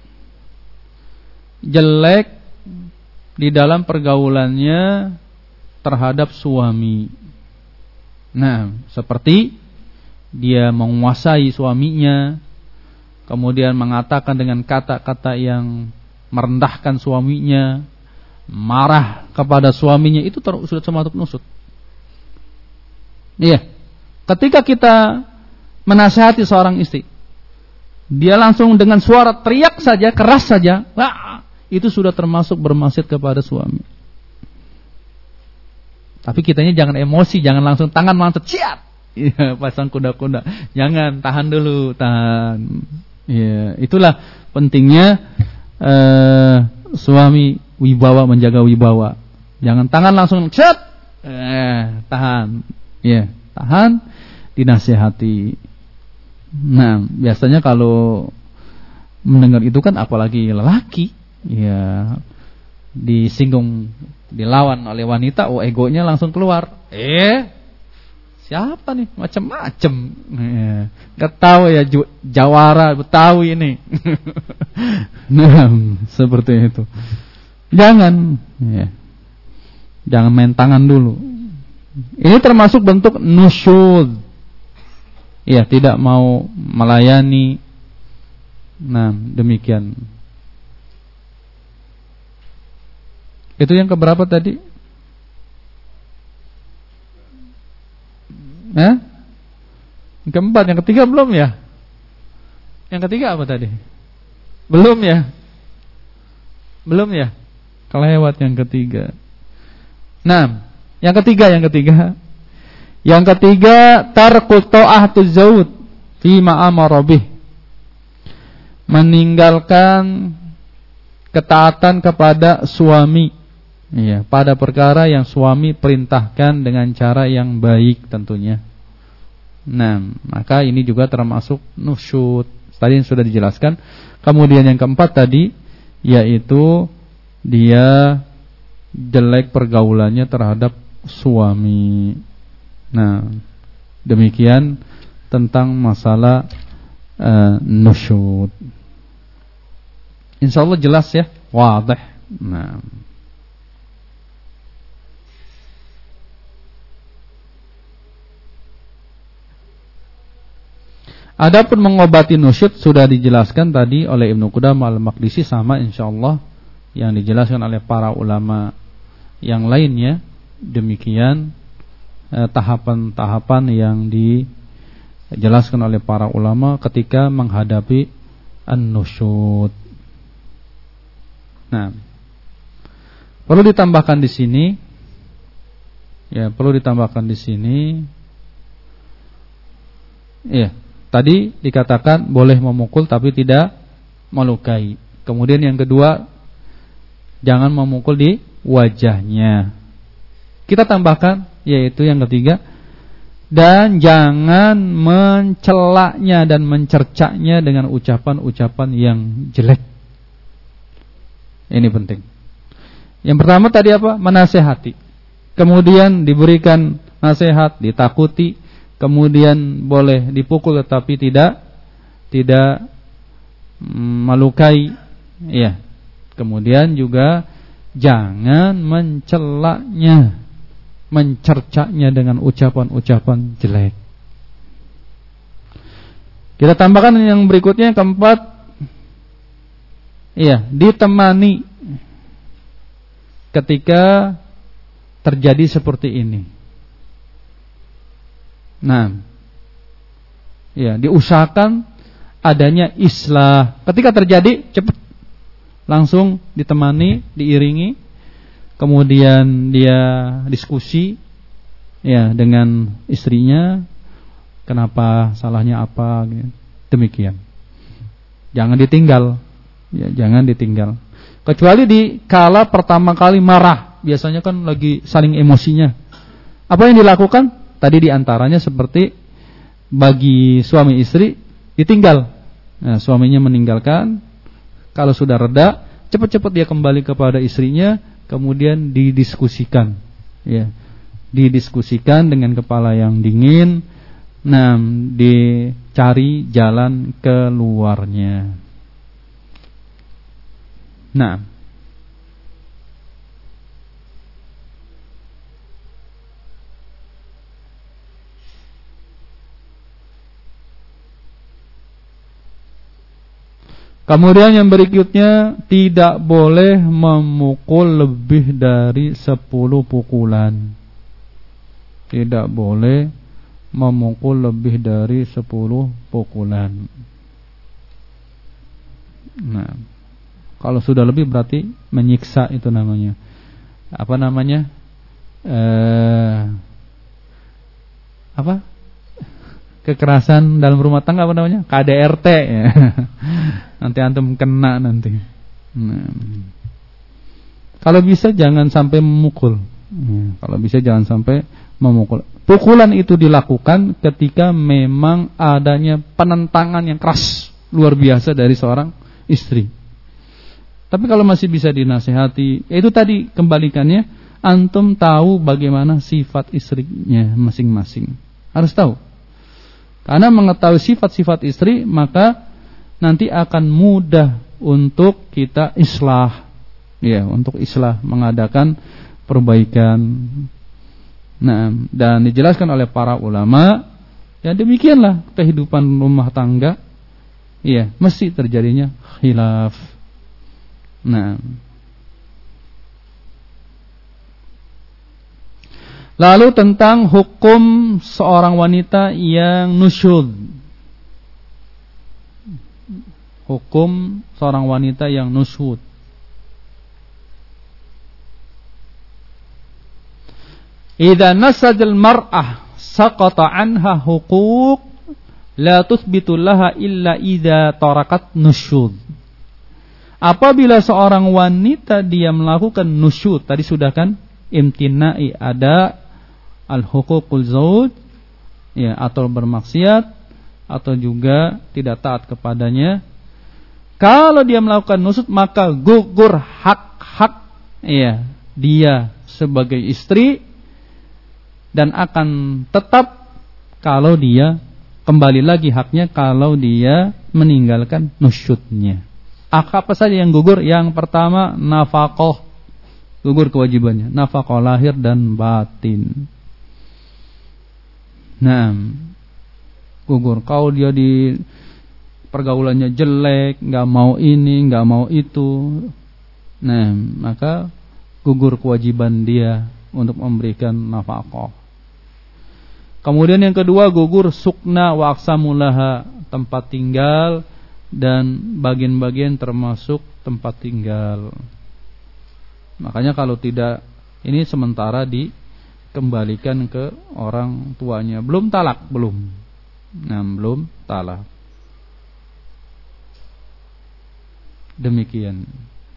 jelek di dalam pergaulannya terhadap suami. Nah, seperti dia menguasai suaminya, kemudian mengatakan dengan kata-kata yang merendahkan suaminya, marah kepada suaminya, itu ter- sudah termasuk nusyud. Iya. Ketika kita menasihati seorang istri, dia langsung dengan suara teriak saja, keras saja, wah, itu sudah termasuk bermaksud kepada suami. Tapi kitanya jangan emosi, jangan langsung tangan langsung ciat, ya, pasang kuda-kuda. Jangan, tahan dulu, tahan. Ya, itulah pentingnya uh, suami wibawa, menjaga wibawa. Jangan tangan langsung ciat, eh, tahan, ya, tahan, dinasihati. Nah, biasanya kalau mendengar itu kan apalagi lelaki, ya, disinggung dilawan oleh wanita, oh egonya langsung keluar. Eh, siapa nih? Macem-macem. Eh, gak tahu ya Jawara Betawi ini. Nah, seperti itu. Jangan, ya. Jangan main tangan dulu. Ini termasuk bentuk nusyud. Ya, tidak mau melayani. Nah, demikian. Itu yang keberapa tadi? Hah? Yang keempat, yang ketiga belum ya? Yang ketiga apa tadi? Belum ya? Belum ya? Kelewat yang ketiga. Nah, yang ketiga, yang ketiga. Yang ketiga, tarku ta'ahtuz zawj fi ma amara bih. Meninggalkan ketaatan kepada suami. Iya, pada perkara yang suami perintahkan dengan cara yang baik tentunya. Nah, maka ini juga termasuk nusyud. Tadi yang sudah dijelaskan. Kemudian yang keempat tadi, yaitu dia jelek pergaulannya terhadap suami. Nah, demikian tentang masalah uh, nusyud. Insyaallah jelas ya, wadih. Nah, adapun mengobati nusyud sudah dijelaskan tadi oleh Ibnu Qudamah Al-Maqdisi, sama insyaallah yang dijelaskan oleh para ulama yang lainnya. Demikian eh, tahapan-tahapan yang dijelaskan oleh para ulama ketika menghadapi an-nusyud. Nah, perlu ditambahkan di sini, ya perlu ditambahkan di sini, ya. Tadi dikatakan boleh memukul tapi tidak melukai. Kemudian yang kedua, jangan memukul di wajahnya. Kita tambahkan, yaitu yang ketiga, dan jangan mencelaknya dan mencercanya dengan ucapan-ucapan yang jelek. Ini penting. Yang pertama tadi apa? Menasehati. Kemudian diberikan nasihat, ditakuti. Kemudian boleh dipukul tetapi tidak tidak melukai, ya. Kemudian juga jangan mencelaknya, mencercanya dengan ucapan-ucapan jelek. Kita tambahkan yang berikutnya, yang keempat, ya, ditemani ketika terjadi seperti ini. Nah, ya, diusahakan adanya islah. Ketika terjadi, cepat langsung ditemani, diiringi, kemudian dia diskusi, ya, dengan istrinya, kenapa, salahnya apa, demikian. Jangan ditinggal, ya, jangan ditinggal. Kecuali di kala pertama kali marah, biasanya kan lagi saling emosinya. Apa yang dilakukan? Tadi diantaranya seperti bagi suami istri ditinggal. Nah, suaminya meninggalkan. Kalau sudah reda, cepat-cepat dia kembali kepada istrinya, kemudian didiskusikan. Ya, didiskusikan dengan kepala yang dingin. Nah, dicari jalan keluarnya. Nah, kemudian yang berikutnya, tidak boleh memukul lebih dari sepuluh pukulan. Tidak boleh memukul lebih dari sepuluh pukulan. Nah, kalau sudah lebih berarti menyiksa, itu namanya. Apa namanya? Eh, apa? Kekerasan dalam rumah tangga, apa namanya? K D R T ya. Nanti antum kena nanti. Nah, kalau bisa jangan sampai memukul. Nah, kalau bisa jangan sampai memukul. Pukulan itu dilakukan ketika memang adanya penentangan yang keras luar biasa dari seorang istri. Tapi kalau masih bisa dinasihati, itu tadi kembalikannya antum tahu bagaimana sifat istrinya masing-masing. Harus tahu. Karena mengetahui sifat-sifat istri, maka nanti akan mudah untuk kita islah. Ya, untuk islah, mengadakan perbaikan. Nah, dan dijelaskan oleh para ulama, ya demikianlah kehidupan rumah tangga. Iya, mesti terjadinya khilaf. Nah, lalu tentang hukum seorang wanita yang nusyud. Hukum seorang wanita yang nusyud. Idza nasajal mar'ah saqata anha huquq la tuthbitu laha illa idza tarakat nusyud. Apabila seorang wanita dia melakukan nusyud, tadi sudah kan imtina'i, ada al-huququl zauj, ya, atau bermaksiat atau juga tidak taat kepadanya. Kalau dia melakukan nusyud, maka gugur hak-hak, ya, dia sebagai istri, dan akan tetap kalau dia kembali lagi haknya kalau dia meninggalkan nusyudnya. Apa saja yang gugur? Yang pertama, nafkah, gugur kewajibannya, nafkah lahir dan batin. Nah, gugur. Kalau dia di pergaulannya jelek, nggak mau ini, nggak mau itu, nah maka gugur kewajiban dia untuk memberikan nafkah. Kemudian yang kedua, gugur sukna wa aqsamulaha, tempat tinggal dan bagian-bagian termasuk tempat tinggal. Makanya kalau tidak, ini sementara dikembalikan ke orang tuanya. Belum talak, belum. Nah, belum talak. Demikian.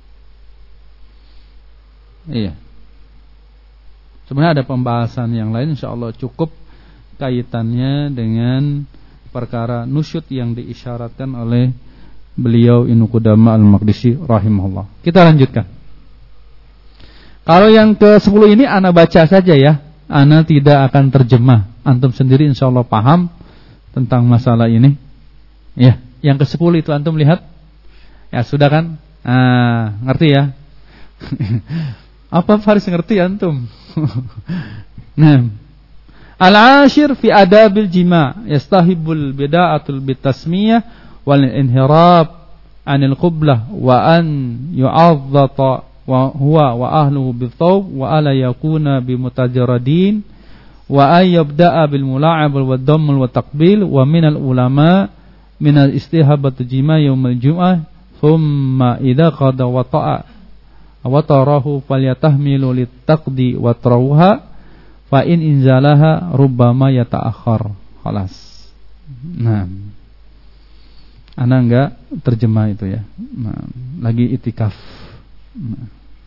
Iya. Sebenarnya ada pembahasan yang lain, insyaallah cukup kaitannya dengan perkara nusyud yang diisyaratkan oleh beliau Ibnu Qudamah Al-Maqdisi rahimahullah. Kita lanjutkan. Kalau yang ke sepuluh ini ana baca saja ya. Ana tidak akan terjemah. Antum sendiri insyaallah paham tentang masalah ini. Ya, yang ke sepuluh itu antum lihat. Ya, sudah kan? Ah, ngerti ya? Apa harus ngerti antum? Nah, al-ashir fi adabil jima' yastahibul bida'atul bitasmiyah wal inhirab anil qiblah wa an yu'adhdata wa huwa wa ahluhu bithawb wa ala yakuna bimutajarradin wa ay yabda'a bil mula'ab wal dhamm wa taqbil wa minal ulama minal istihabatu jima' yaumil jum'ah thumma idza qada wa ta'a wa tarahu falyatahmilu litaqdi wa tarawha fa in inzalaha rubbama yata'akhkhar. Khalas. Nah, ana enggak terjemah itu ya. Nah, lagi itikaf. Nah,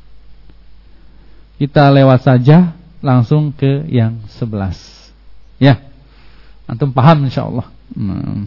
kita lewat saja langsung ke yang sebelas. Ya. Antum paham insyaallah. Nah.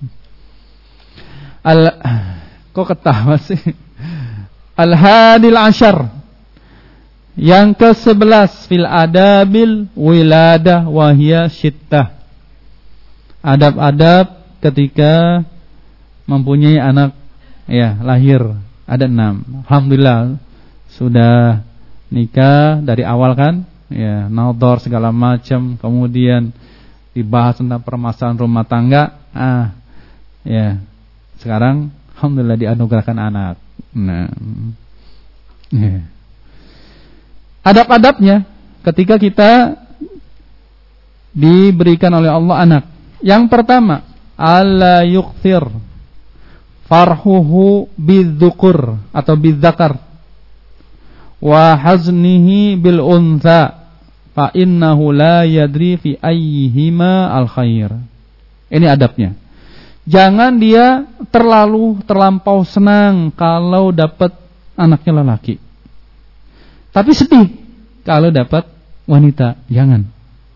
Al kok ketawa sih? Al-hadil ashar, yang ke sebelas, fil adabil wiladah wahya syittah, adab-adab ketika mempunyai anak, ya, lahir, ada enam. Alhamdulillah sudah nikah dari awal kan, ya, nadhar segala macam, kemudian dibahas tentang permasalahan rumah tangga. Ah, ya, sekarang alhamdulillah dianugerahkan anak. Nah, ya. Adab-adabnya ketika kita diberikan oleh Allah anak. Yang pertama, alla yukthir farhuhu bidzukur atau bidzakar wa haznihi bil untha fa innahu la yadri fi ayyihima al khair. Ini adabnya. Jangan dia terlalu terlampau senang kalau dapat anaknya lelaki, tapi sedih kalau dapat wanita. Jangan.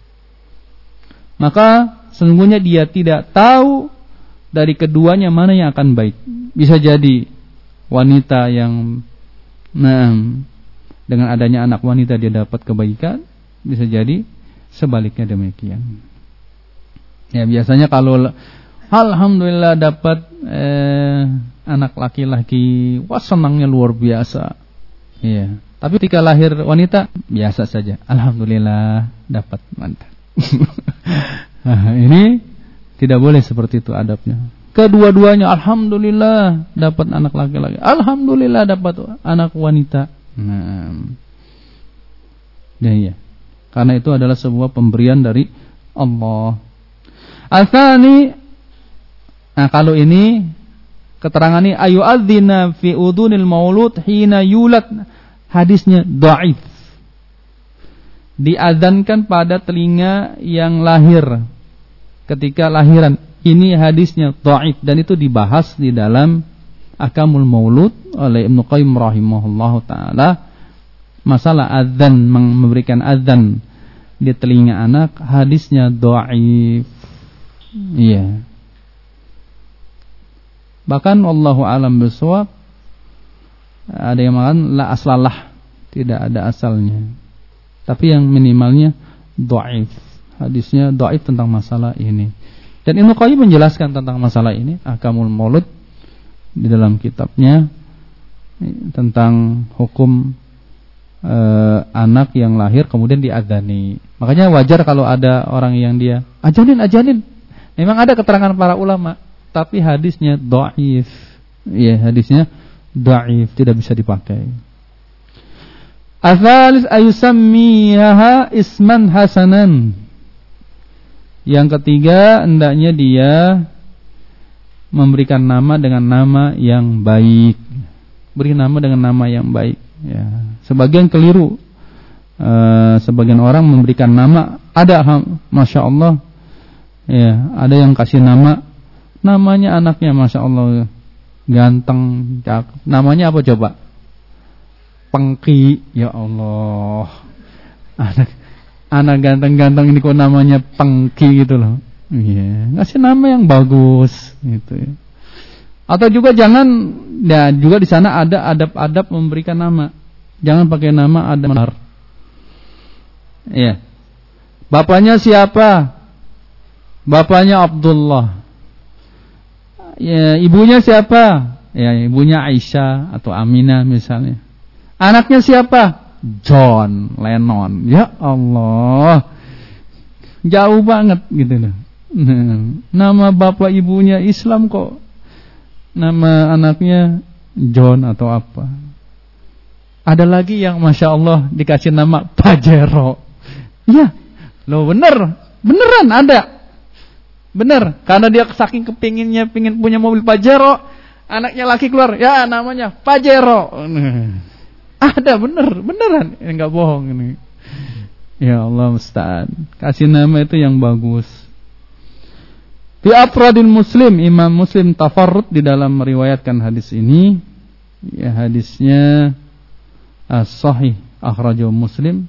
Maka sesungguhnya dia tidak tahu dari keduanya mana yang akan baik. Bisa jadi wanita yang nah, dengan adanya anak wanita dia dapat kebaikan, bisa jadi sebaliknya demikian. Ya biasanya kalau alhamdulillah dapat eh, anak laki-laki, wah senangnya luar biasa. Iya. Tapi ketika lahir wanita biasa saja. Alhamdulillah dapat wanita. Nah, ini tidak boleh seperti itu adabnya. Kedua-duanya alhamdulillah dapat anak laki-laki, alhamdulillah dapat anak wanita. Nah, ya, ya. Karena itu adalah sebuah pemberian dari Allah. Asani, nah kalau ini keterangan ini ayu'adzina fi udunil maulud hina yulad, hadisnya dhaif. Diazankan pada telinga yang lahir ketika lahiran. Ini hadisnya dhaif dan itu dibahas di dalam Ahkamul Maulud oleh Ibnu Qayyim rahimahullahu taala. Masalah azan, memberikan azan di telinga anak, hadisnya dhaif. Iya. Bahkan wallahu alam bisawab, ada yang mengatakan la aslalah, tidak ada asalnya. Tapi yang minimalnya dhaif. Hadisnya dhaif tentang masalah ini. Dan Ibnu Qayyim menjelaskan tentang masalah ini Ahkamul Maulud di dalam kitabnya tentang hukum e, anak yang lahir kemudian diadzani. Makanya wajar kalau ada orang yang dia ajanin ajanin. Memang ada keterangan para ulama, tapi hadisnya dhaif. Iya, hadisnya dhaif, tidak bisa dipakai. Asalis ayusammiha isman hasanan. Yang ketiga, hendaknya dia memberikan nama dengan nama yang baik. Beri nama dengan nama yang baik. Ya. Sebagian keliru. E, sebagian orang memberikan nama. Ada, masya Allah. Ya, ada yang kasih nama. Namanya anaknya, masya Allah, ganteng, cakep. Namanya apa coba? Pengki. Ya Allah. Anak. Anak ganteng-ganteng ini kok namanya Pengki gitu loh. Iya, ngasih nama yang bagus gitu ya. Atau juga jangan, ya juga di sana ada adab-adab memberikan nama. Jangan pakai nama ada benar. Iya. Bapaknya siapa? Bapaknya Abdullah. Ya, ibunya siapa? Ya, ibunya Aisyah atau Aminah misalnya. Anaknya siapa? John Lennon. Ya Allah, jauh banget gitu loh. Nama bapak ibunya Islam kok nama anaknya John atau apa. Ada lagi yang masya Allah dikasih nama Pajero. Ya, loh bener, beneran ada, bener. Karena dia saking kepinginnya pingin punya mobil Pajero, anaknya laki keluar, ya namanya Pajero. Ada bener, beneran, ini nggak bohong ini. Ya Allah musta'an. Kasih nama itu yang bagus. Fi afradil Muslim, Imam Muslim tafarrud di dalam meriwayatkan hadis ini. Ya hadisnya as-sahih akhrajahu Muslim.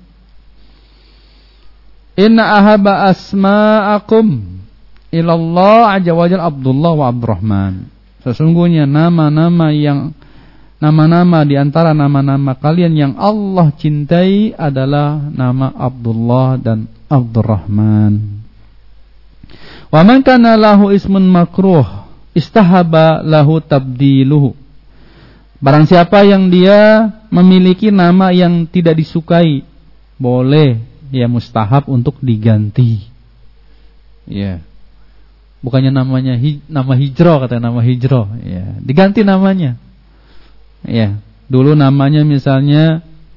Inna ahaba asma'akum ilallah azza wa jalla Abdullah wa Abdurrahman. Sesungguhnya nama-nama yang nama-nama di antara nama-nama kalian yang Allah cintai adalah nama Abdullah dan Abdurrahman. Wa man kana lahu ismun makruh istahaba lahu tabdiluhu. Barang siapa yang dia memiliki nama yang tidak disukai, boleh ya mustahab untuk diganti. Ya. Bukannya namanya hij, nama hijrah kata nama hijrah, ya. Diganti namanya. Ya, dulu namanya misalnya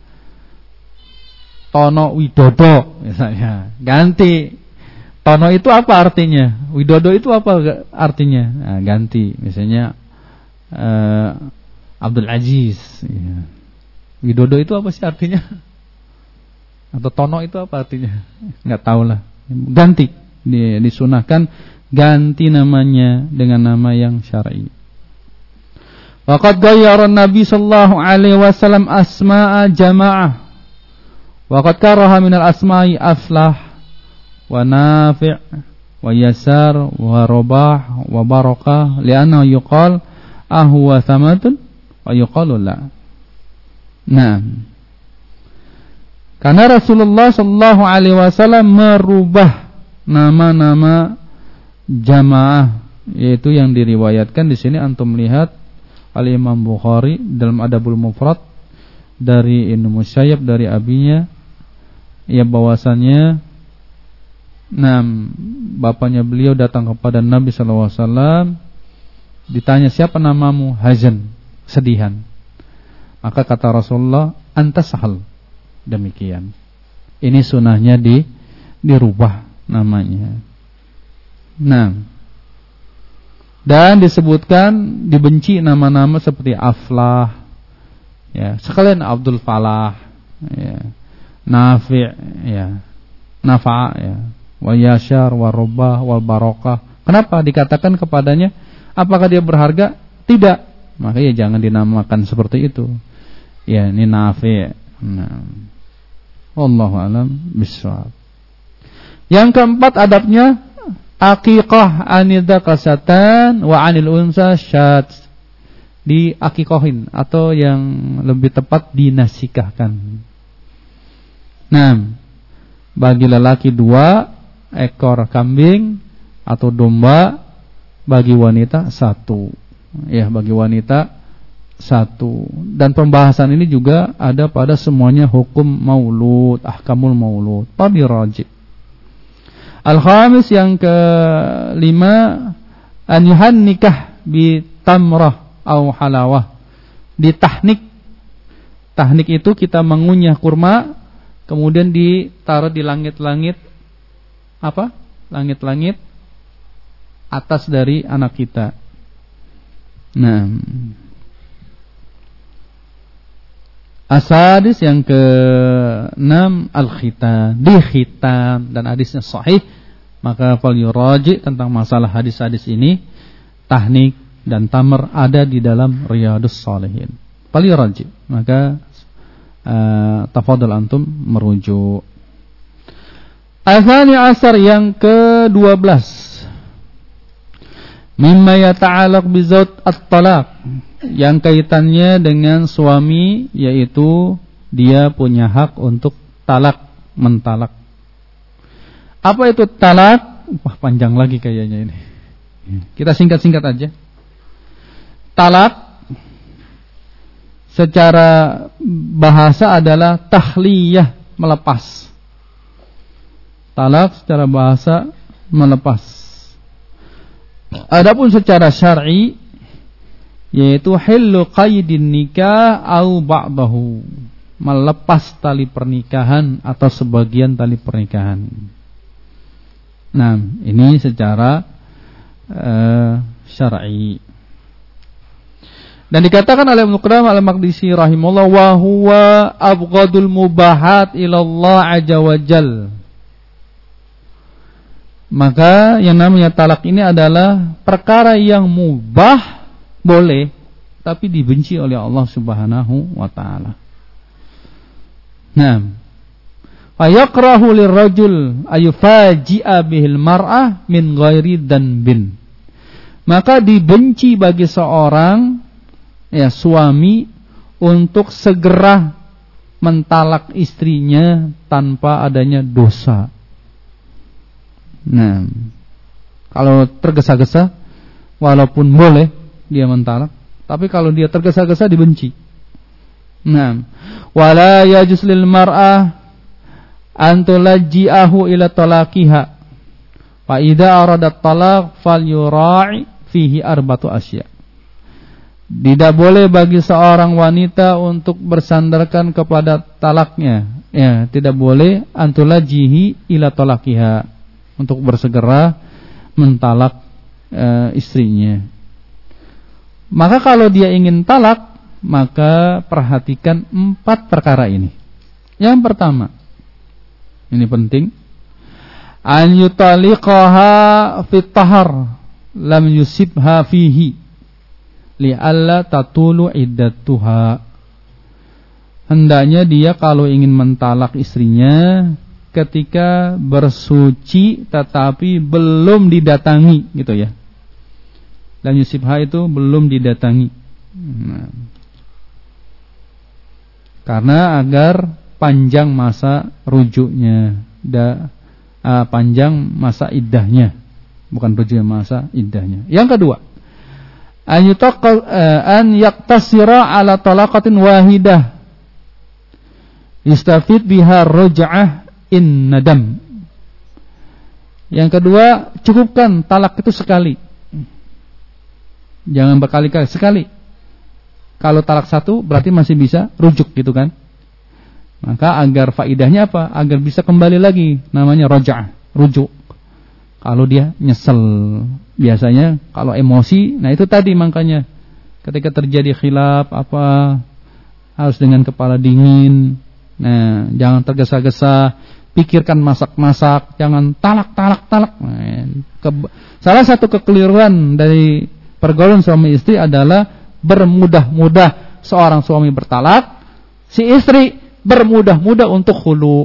Tono Widodo misalnya, ganti. Tono itu apa artinya? Widodo itu apa artinya? Nah, ganti. Misalnya uh, Abdul Aziz. Ya. Widodo itu apa sih artinya? Atau Tono itu apa artinya? Nggak tahu lah. Ganti. Disunahkan ganti namanya dengan nama yang syar'i. Waqad ghayyara Nabi sallallahu alaihi wasallam asma'a jama'ah. Waqad karaha minal asma'i Aflah wa Nafi' wa Yasar wa Rabah wa Barakah li'annahu yuqal ahwa thamatun wa yuqalu la. Nah. Karena Rasulullah Shallallahu Alaihi Wasallam merubah nama-nama jamaah, yaitu yang diriwayatkan di sini antum lihat Al Imam Bukhari dalam Adabul Mufrad dari Ibnu Musayyab dari abinya, ya bahwasannya Nah, bapaknya beliau datang kepada Nabi Shallallahu Alaihi Wasallam, ditanya siapa namamu, Hazan, sedihan. Maka kata Rasulullah, anta sahal. Demikian. Ini sunahnya di dirubah namanya. Nah, dan disebutkan dibenci nama-nama seperti Aflah, ya, sekalian Abdul Falah, ya, Nafi', ya, Nafa', ya, wa Yashar, wa Robah, wal Barokah. Kenapa dikatakan kepadanya? Apakah dia berharga? Tidak. Maka ya jangan dinamakan seperti itu. Ya, ini Nafi'. Nah, wallahu alam bishawab. Yang keempat adabnya aqiqah anidza kasatan wa anil unsa syat. Di aqiqahin atau yang lebih tepat dinasikahkan. Nah, bagi lelaki dua ekor kambing atau domba, bagi wanita satu. Ya, bagi wanita satu. Dan pembahasan ini juga ada pada semuanya hukum maulud, ahkamul maulud, tabi rajib. Al-khamis yang kelima, an yuhannikah bi tamrah au halawah. Di tahnik. Tahnik itu kita mengunyah kurma, kemudian ditaruh di langit-langit apa? Langit-langit atas dari anak kita. Nah, asadis yang keenam al-khitan, dikhitan, dan hadisnya sahih. Maka fal yuraji tentang masalah hadis-hadis ini, tahnik dan tamar ada di dalam Riyadhus Shalihin. Fal yuraji, maka uh, tafadhal antum merujuk. Athani asar yang kedua belas, mimma yata'alaq bizaut at-talaq, yang kaitannya dengan suami, yaitu dia punya hak untuk talak, mentalak. Apa itu talak? Wah, panjang lagi kayaknya ini. Kita singkat-singkat aja. Talak secara bahasa adalah tahliyah, melepas. Talak secara bahasa melepas. Adapun secara syar'i yaitu hillu qaidin nikah au ba'dahu, melepas tali pernikahan atau sebagian tali pernikahan. Nah, ini secara uh, syar'i. Dan dikatakan oleh Ibnu Qudamah al-Maqdisi rahimahullah, wa huwa abghadul mubahat ila Allah azza wa jalla. Maka yang namanya talak ini adalah perkara yang mubah, boleh, tapi dibenci oleh Allah Subhanahu wa taala. Nah, fa yakrahu lirrajul ayufaji'a bihil mar'ah min ghairi dhanbin. Maka dibenci bagi seorang, ya, suami untuk segera mentalak istrinya tanpa adanya dosa. Nah, kalau tergesa-gesa, walaupun boleh dia mentalak, tapi kalau dia tergesa-gesa dibenci. Nah, wala yajuz lil mar'ah an tulajji'ahu ila talaqiha. Fa idza arada talaq falyura'i fihi arba'atu asya. Tidak boleh bagi seorang wanita untuk bersandarkan kepada talaknya. Ya, tidak boleh antulajihi ila talaqiha, untuk bersegera mentalak e, istrinya. Maka kalau dia ingin talak, maka perhatikan empat perkara ini. Yang pertama, ini penting, an yutaliqaha fit tahar lam yusibha fihi li'alla tatulu iddatuha. Hendaknya dia kalau ingin mentalak istrinya ketika bersuci tetapi belum didatangi, gitu ya. Dan yusibha itu belum didatangi. Nah, karena agar panjang masa rujuknya, da, uh, panjang masa iddahnya, bukan rujuknya, masa iddahnya. Yang kedua, an yutaqal uh, an yaqtasira ala talaqatin wahidah yastafid biha ruj'ah in nadam. Yang kedua, cukupkan talak itu sekali. Jangan berkali-kali, sekali. Kalau talak satu berarti masih bisa rujuk gitu kan. Maka agar faidahnya apa? Agar bisa kembali lagi, namanya roja'ah, rujuk. Kalau dia nyesel, biasanya kalau emosi, nah itu tadi makanya ketika terjadi khilaf apa harus dengan kepala dingin. Nah, jangan tergesa-gesa, pikirkan masak-masak, jangan talak-talak-talak. Nah, ke- salah satu kekeliruan dari pergaulan suami istri adalah bermudah-mudah seorang suami bertalak, si istri bermudah-mudah untuk khulu.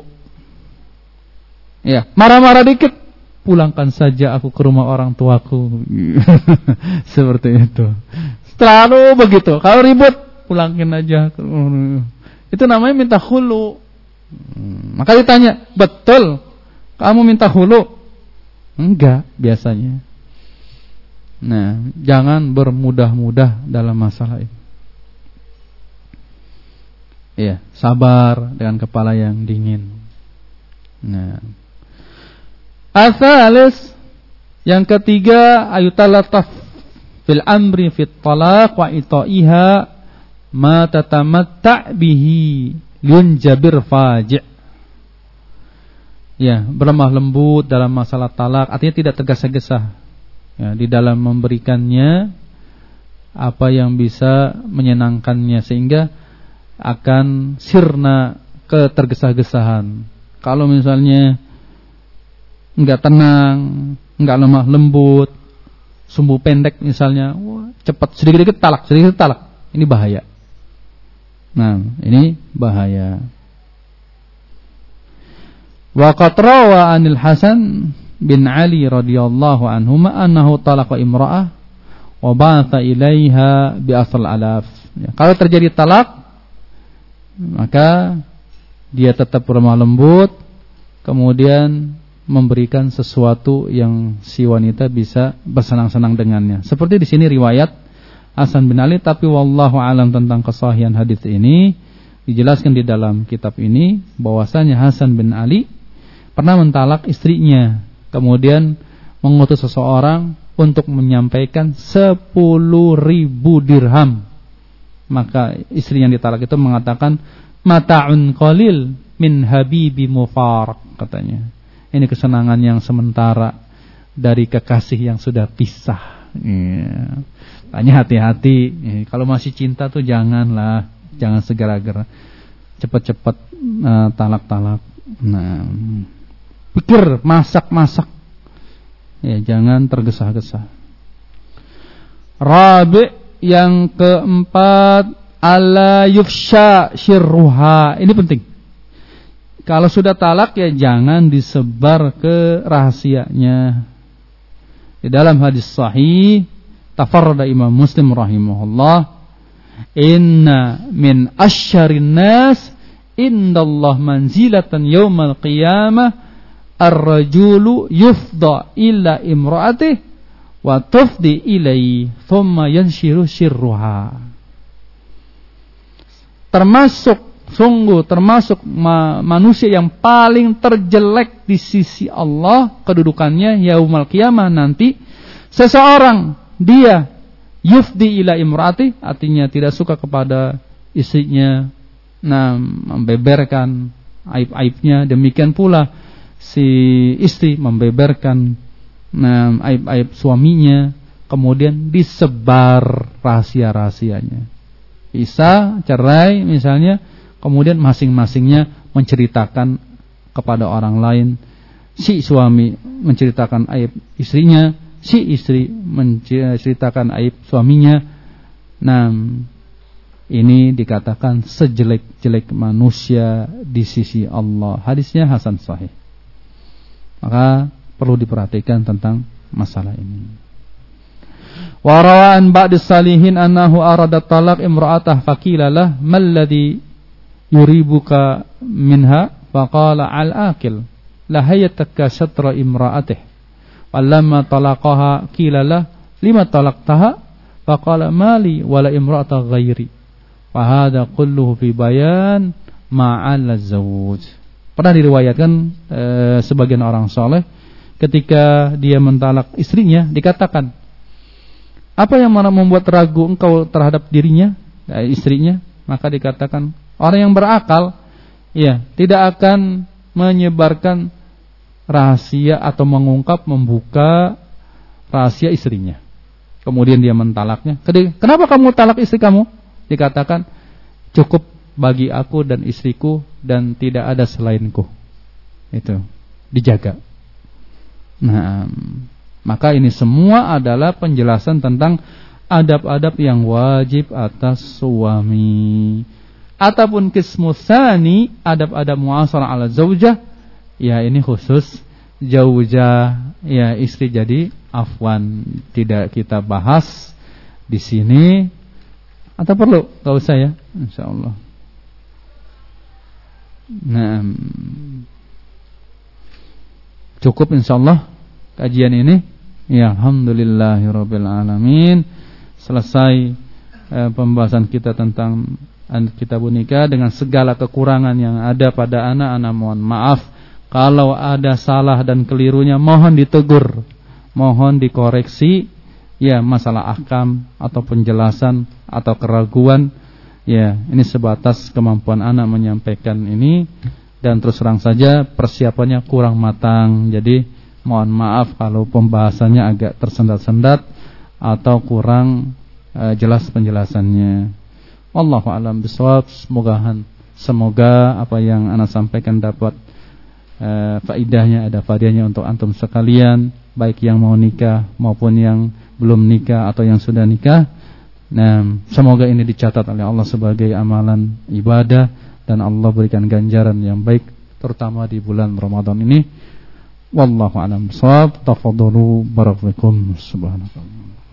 Ya, marah-marah dikit, pulangkan saja aku ke rumah orang tuaku. Seperti itu. Selalu begitu. Kalau ribut, pulangin aja. Itu namanya minta khulu. Maka ditanya, betul kamu minta khulu? Enggak, biasanya. Nah, jangan bermudah-mudah dalam masalah ini. Iya, sabar dengan kepala yang dingin. Nah, asalis yang ketiga, ayutalataf fil amri fit talaq wa ita'iha ma tatamatta' bihi liunjabir faji'. Ya, berlemah lembut dalam masalah talak, artinya tidak tergesa-gesa. Ya, di dalam memberikannya apa yang bisa menyenangkannya sehingga akan sirna ketergesa-gesahan. Kalau misalnya enggak tenang, enggak lemah lembut, sumbu pendek misalnya, wah, cepat sedikit-sedikit talak, sedikit talak. Ini bahaya. Nah, ini bahaya. Wa qad rawa 'anil Hasan bin Ali radhiyallahu anhuma annahu talaqa imra'ah wa ba'atha ilaiha bi asal alaf. Ya, kalau terjadi talak, maka dia tetap lemah lembut, kemudian memberikan sesuatu yang si wanita bisa bersenang-senang dengannya. Seperti di sini riwayat Hasan bin Ali, tapi wallahu alam tentang kesahihan hadis ini dijelaskan di dalam kitab ini bahwasanya Hasan bin Ali pernah mentalak istrinya, kemudian mengutus seseorang untuk menyampaikan sepuluh ribu dirham. Maka istri yang ditalak itu mengatakan, mata'un qalil min habibi mufaraq, katanya. Ini kesenangan yang sementara dari kekasih yang sudah pisah. Ya. Tanya hati-hati. Ya, kalau masih cinta tuh janganlah, jangan segera-gera, cepat-cepat uh, talak-talak. Nah, pikir, masak-masak. Ya, jangan tergesa-gesa. Rabi' yang keempat, ala yufsha syirruha. Ini penting. Kalau sudah talak ya jangan disebar ke rahasianya. Di dalam hadis sahih tafarrada Imam Muslim rahimahullah, inna min asyarin nas indallah manzilatan yaumal qiyamah ar-rajulu yufda ila imra'atih wa tufdi ilai thumma yanshiru syirruha. Termasuk sungguh termasuk ma- manusia yang paling terjelek di sisi Allah kedudukannya yaumul qiyamah nanti, seseorang dia yufdi ila imraati, artinya tidak suka kepada istrinya, nah membeberkan aib-aibnya, demikian pula si istri membeberkan nah aib-aib suaminya, kemudian disebar rahasia-rahasianya. Bisa cerai misalnya, kemudian masing-masingnya menceritakan kepada orang lain. Si suami menceritakan aib istrinya, si istri menceritakan aib suaminya. Nah, ini dikatakan sejelek-jelek manusia di sisi Allah. Hadisnya hasan sahih. Maka perlu diperhatikan tentang masalah ini. Wa rawa'an ba'dis salihin annahu arada talaq imra'atah faqilalah malladhi yuribuka minha faqala al-akil la hayataka syatra imra'atih walamma talaqaha qila lah lima talaqtaha faqala mali wala imra'ata ghairi wa hadha kulluhu fi bayan ma'al zawj. Pernah diriwayatkan e, sebagian orang saleh ketika dia mentalak istrinya dikatakan, apa yang mana membuat ragu engkau terhadap dirinya, eh, istrinya? Maka dikatakan, orang yang berakal ya tidak akan menyebarkan rahasia atau mengungkap, membuka rahasia istrinya. Kemudian dia mentalaknya. Kenapa kamu talak istri kamu? Dikatakan, cukup bagi aku dan istriku dan tidak ada selainku. Itu dijaga. Nah, maka ini semua adalah penjelasan tentang adab-adab yang wajib atas suami. Ataupun qismu tsani, adab-adab muasharah ala zaujah, ya ini khusus zaujah, ya istri, jadi afwan tidak kita bahas di sini. Atau perlu? Enggak usah ya, insyaallah. Nah, cukup insyaallah kajian ini. Ya, alhamdulillahirabbil alamin. Selesai eh, pembahasan kita tentang kitabun nikah dengan segala kekurangan yang ada pada anak-anak. Mohon maaf kalau ada salah dan kelirunya, mohon ditegur, mohon dikoreksi. Ya, masalah ahkam atau penjelasan atau keraguan, ya ini sebatas kemampuan anak menyampaikan ini, dan terus terang saja persiapannya kurang matang. Jadi mohon maaf kalau pembahasannya agak tersendat-sendat atau kurang uh, jelas penjelasannya. Wallahu a'lam bishawab. Semoga semoga apa yang anak sampaikan dapat uh, faidahnya, ada faedahnya untuk antum sekalian, baik yang mau nikah maupun yang belum nikah atau yang sudah nikah. Nah, semoga ini dicatat oleh Allah sebagai amalan ibadah dan Allah berikan ganjaran yang baik terutama di bulan Ramadan ini. Wallahu a'lam bishawab. Tafadhalu barakallahu. Subhanallah.